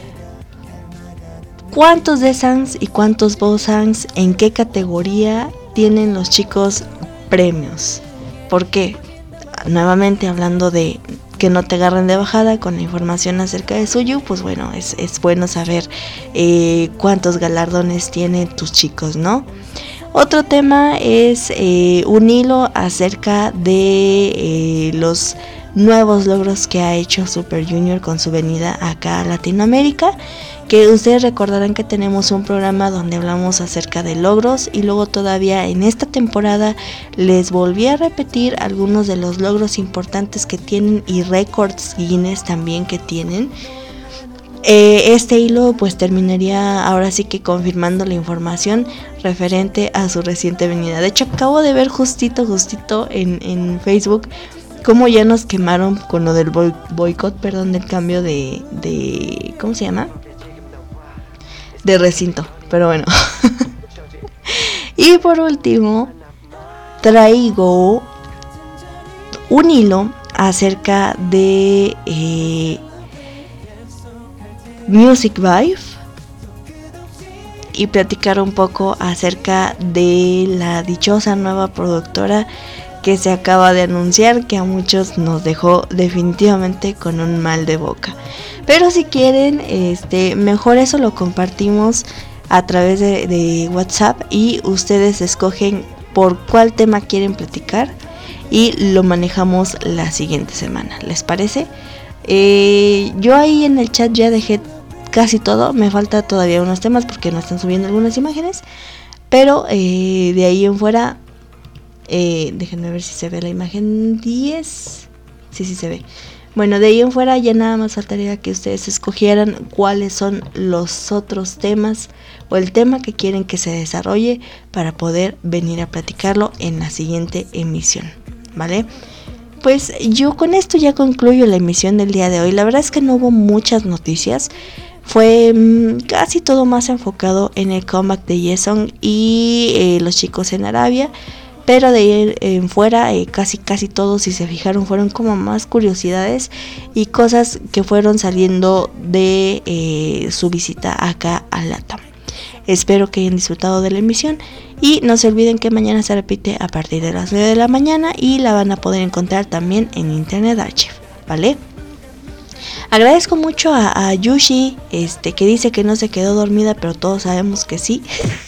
¿Cuántos Daesangs y cuántos Bosangs? ¿En qué categoría tienen los chicos premios? ¿Por qué? Nuevamente hablando de que no te agarren de bajada con la información acerca de Suyu, pues bueno, es bueno saber cuántos galardones tienen tus chicos, ¿no? Otro tema es un hilo acerca de los nuevos logros que ha hecho Super Junior con su venida acá a Latinoamérica, que ustedes recordarán que tenemos un programa donde hablamos acerca de logros, y luego todavía en esta temporada les volví a repetir algunos de los logros importantes que tienen y récords Guinness también que tienen. Este hilo pues terminaría ahora sí que confirmando la información referente a su reciente venida. De hecho, acabo de ver justito en Facebook cómo ya nos quemaron con lo del boicot, del cambio de ¿cómo se llama? De recinto, pero bueno. Y por último traigo un hilo acerca de Music Vibe y platicar un poco acerca de la dichosa nueva productora que se acaba de anunciar, que a muchos nos dejó definitivamente con un mal de boca. Pero si quieren, mejor eso lo compartimos a través de WhatsApp y ustedes escogen por cuál tema quieren platicar y lo manejamos la siguiente semana. ¿Les parece? Yo ahí en el chat ya dejé casi todo. Me falta todavía unos temas porque no están subiendo algunas imágenes. Pero de ahí en fuera, déjenme ver si se ve la imagen 10. Sí se ve. Bueno, de ahí en fuera ya nada más faltaría que ustedes escogieran cuáles son los otros temas o el tema que quieren que se desarrolle para poder venir a platicarlo en la siguiente emisión, ¿vale? Pues yo con esto ya concluyo la emisión del día de hoy. La verdad es que no hubo muchas noticias. Fue casi todo más enfocado en el comeback de Yesong y los chicos en Arabia. Pero de ahí en fuera, casi todos, si se fijaron, fueron como más curiosidades y cosas que fueron saliendo de su visita acá a LATAM. Espero que hayan disfrutado de la emisión y no se olviden que mañana se repite a partir de las 9 de la mañana y la van a poder encontrar también en Internet Archive, ¿vale? Agradezco mucho a Yushi, que dice que no se quedó dormida, pero todos sabemos que sí.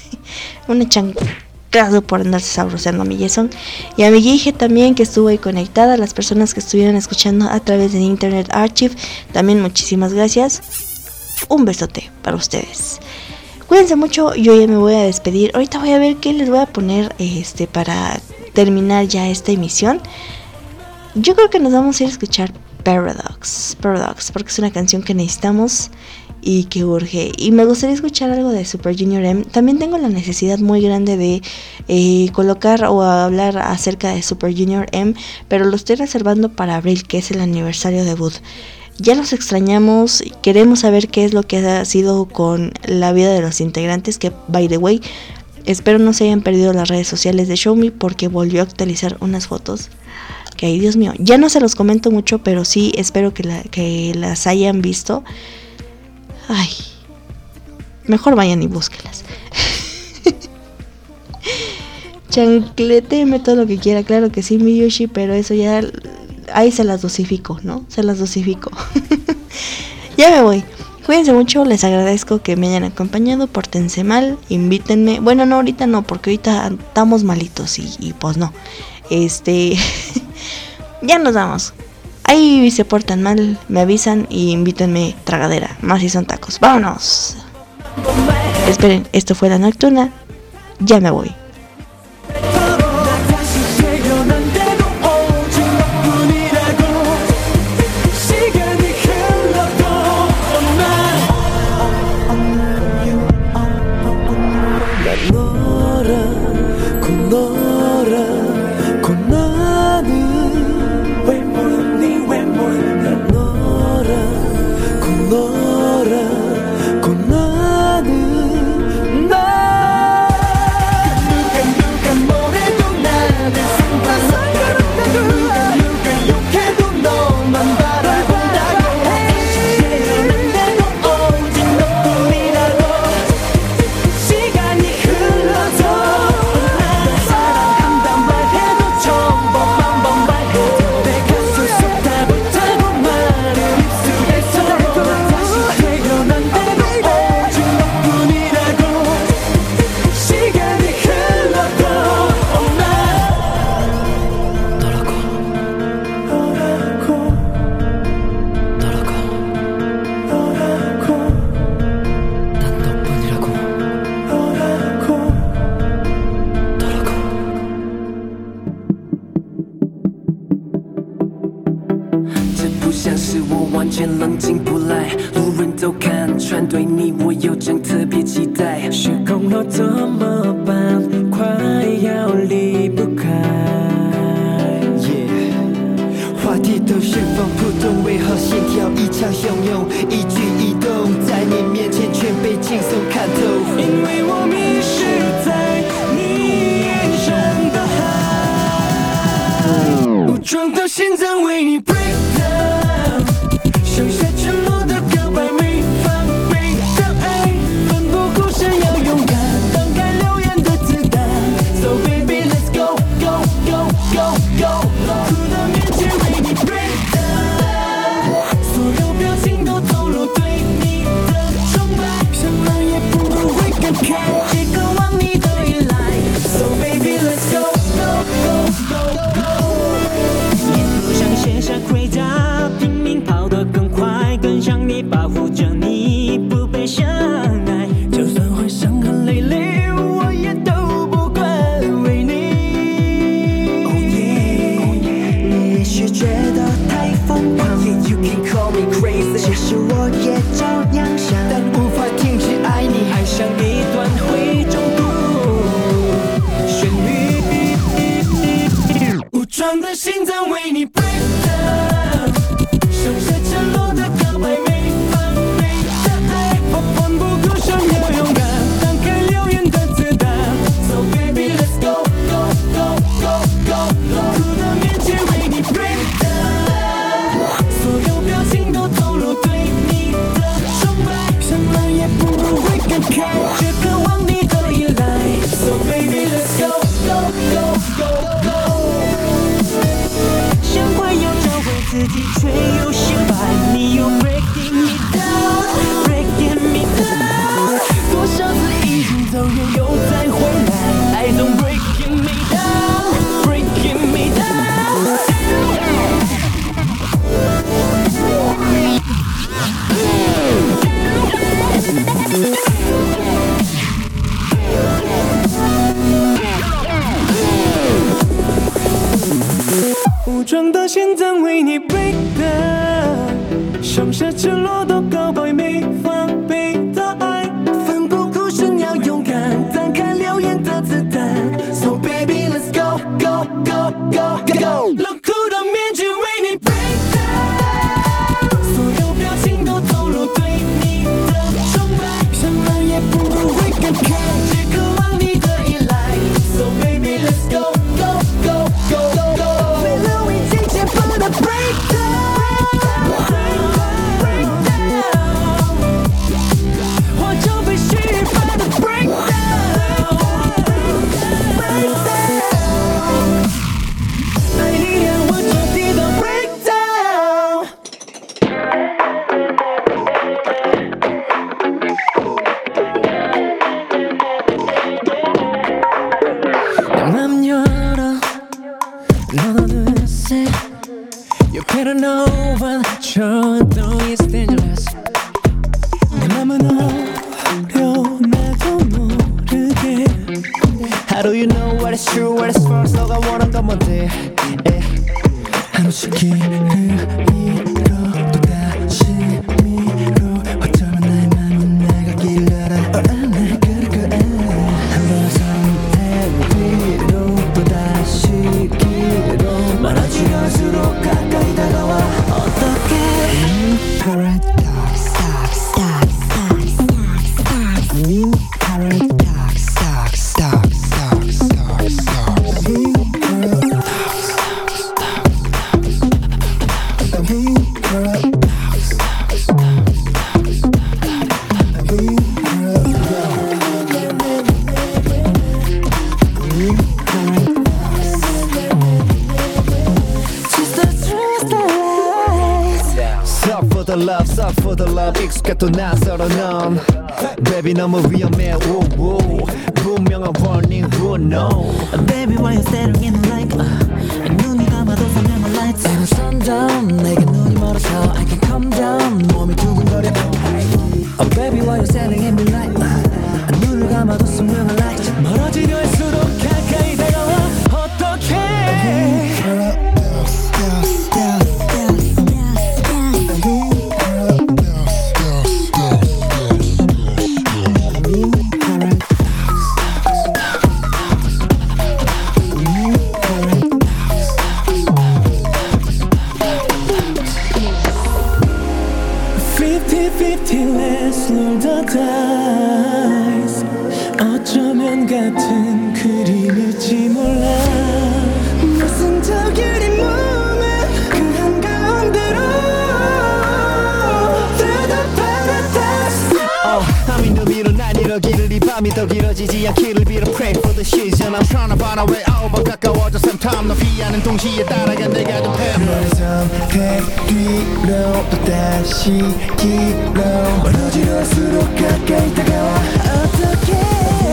Una chanclazo por andarse sabroseando a mi Jason. Y a mi Gige también, que estuvo ahí conectada. A las personas que estuvieron escuchando a través de Internet Archive, también muchísimas gracias. Un besote para ustedes. Cuídense mucho, yo ya me voy a despedir. Ahorita voy a ver qué les voy a poner para terminar ya esta emisión. Yo creo que nos vamos a ir a escuchar Paradox, porque es una canción que necesitamos y que urge. Y me gustaría escuchar algo de Super Junior M. También tengo la necesidad muy grande de colocar o hablar acerca de Super Junior M, pero lo estoy reservando para abril, que es el aniversario debut. Ya los extrañamos, queremos saber qué es lo que ha sido con la vida de los integrantes, que by the way, espero no se hayan perdido las redes sociales de Show Me, porque volvió a actualizar unas fotos que, ay Dios mío, ya no se los comento mucho, pero sí espero que las hayan visto. Ay, mejor vayan y búsquelas. Chancleteme todo lo que quiera, claro que sí, mi Yoshi, pero eso ya, ahí se las dosifico, ¿no? Se las dosifico. Ya me voy. Cuídense mucho, les agradezco que me hayan acompañado, pórtense mal, invítenme. Bueno, no, ahorita no, porque ahorita estamos malitos y pues no. Ya nos vamos. Ahí se portan mal, me avisan y invítenme tragadera, más si son tacos. ¡Vámonos! Esperen, esto fue La Nocturna. Ya me voy. supernova 저도 is dangerous 내 맘은 어려 나도 모르게 How do you know what is true, what is false 너가 원한 건 뭔데 하루씩 길을 잃어 또 다시 미뤄 어쩌면 나의 맘은 내가 길 알아 내 그를 한번 선택 위로 또 다시 길로 멀어지려 할수록 가까이 다가와 어떡해 Paradox Suck for the love 익숙했던 낯설어 넌 Baby 너무 위험해 woo. 분명한 warning no Baby why you staring in the light 눈이 감아도 선명한 lights And sundown 내게 눈이 멀어서 I can calm down 몸이 두근거려 Oh baby why you staring in the light 눈을 감아도 선명한 lights 멀어지려 할수록 가까이 다가와 어떡해 Let's roll the dice 어쩌면 같은 그림일지 몰라 무슨 저길이 몸에 그 한가운데로 Through the paradise 밤이 누비로 난 이러기를 이 밤이 더 길어지지 않기를 빌어 Pray for the season I'm trying to find a way over 가까워져 sometime 너 피하는 동시에 따라가 내가 좀 해 너의 선택 뒤로 또 다시 길로 멀어지려 할수록 가까이 다가와 어떡해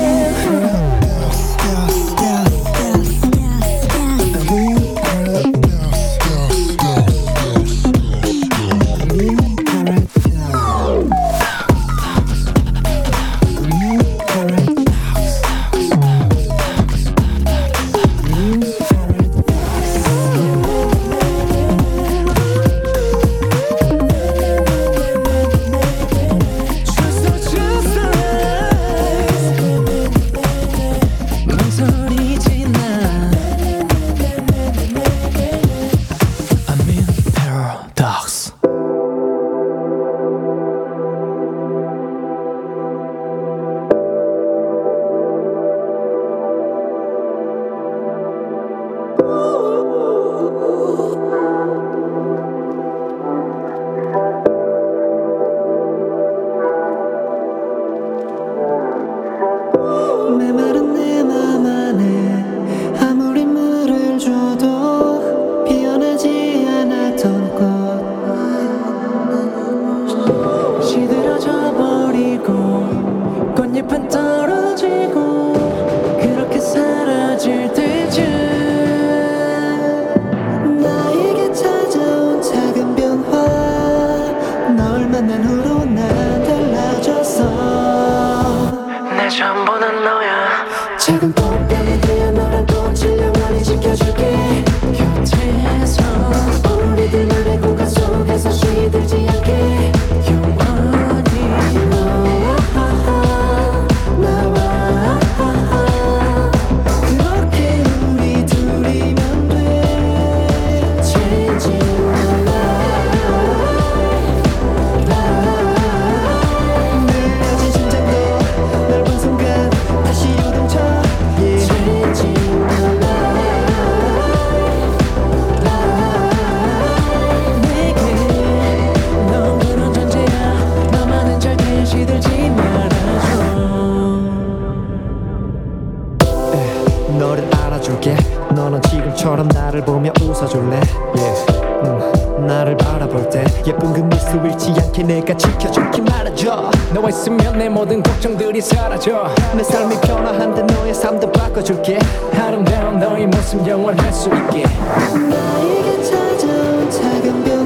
나를 바라볼 때 예쁜 그 미소 잃지 않게 내가 지켜줄게 말아줘. 너와 있으면 내 모든 걱정들이 사라져. 내 삶이 변화한데 너의 삶도 바꿔줄게. 아름다운 너의 모습 영원할 수 있게. 나에게 찾아온 작은 변화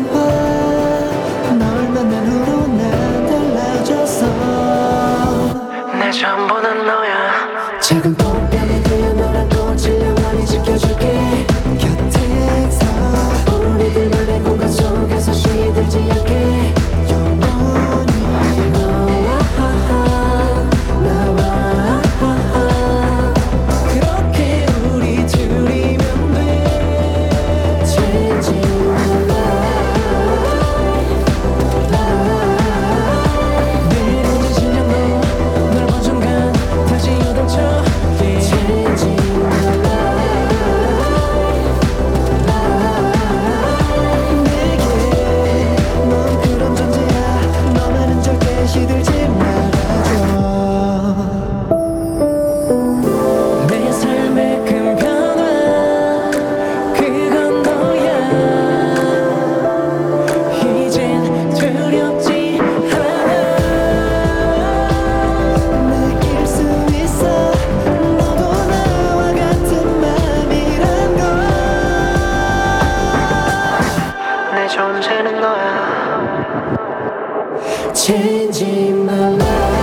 changing my life.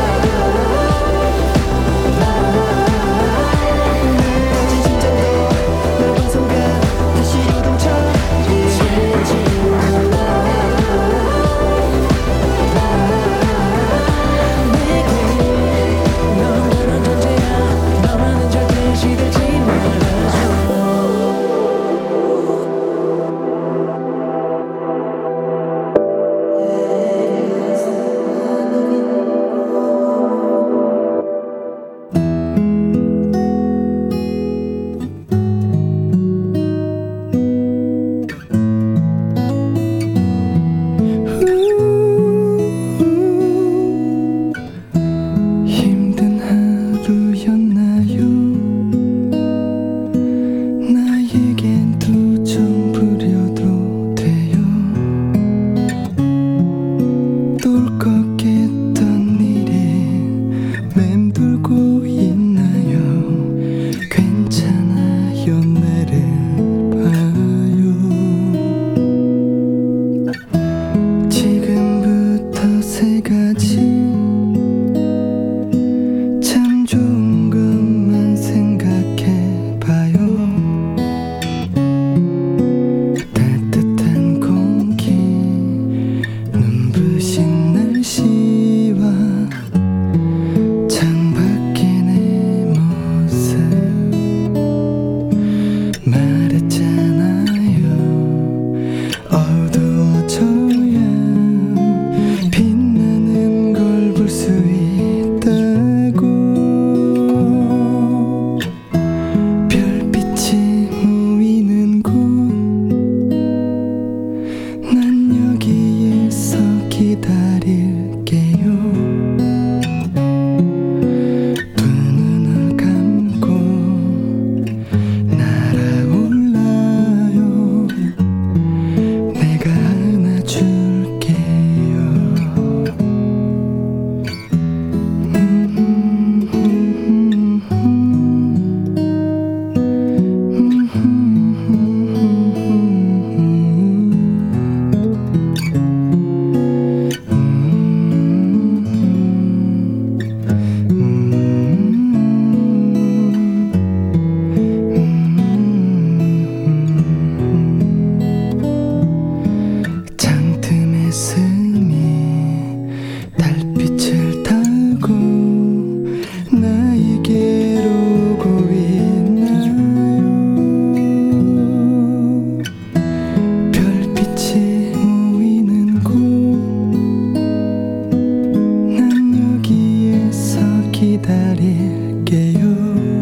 가진 심장도 넓은 순간 다시 요동쳐. Changing my life. 내게 넌 그런 존재야. 너만은 절대 시들지 말아줘. 힘든 하루였나요? 나에겐 투정 부려도 돼요. 똘 꺾였던 일이 맴돌고 있나요? 괜찮아요, 나를 봐요. 지금부터 세 가지 참 좋은 것만 생각해봐요. 따뜻한 공기, 눈부신 날씨와 창밖의 내 모습. 말했잖아요, 어두워져야 빛나는 걸 볼 수 있다고. 별빛이 모이는 곳, 난 여기에서 기다릴게요. 두 눈을 감고 날아올라요. 내가 안아줄게요. 장틈의 스미 달빛을 타고 나에게로 오고 있나요? 별빛이 모이는 곳, 난 여기에서 기다릴게요.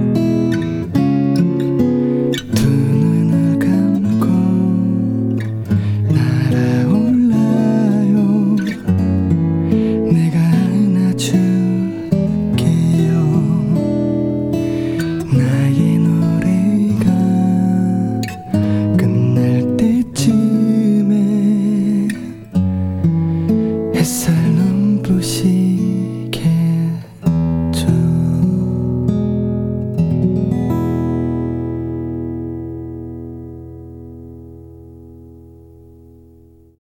두 눈을 감고 날아올라요. 내가 안아줄게요. 나의 노래가 끝날 때쯤에 햇살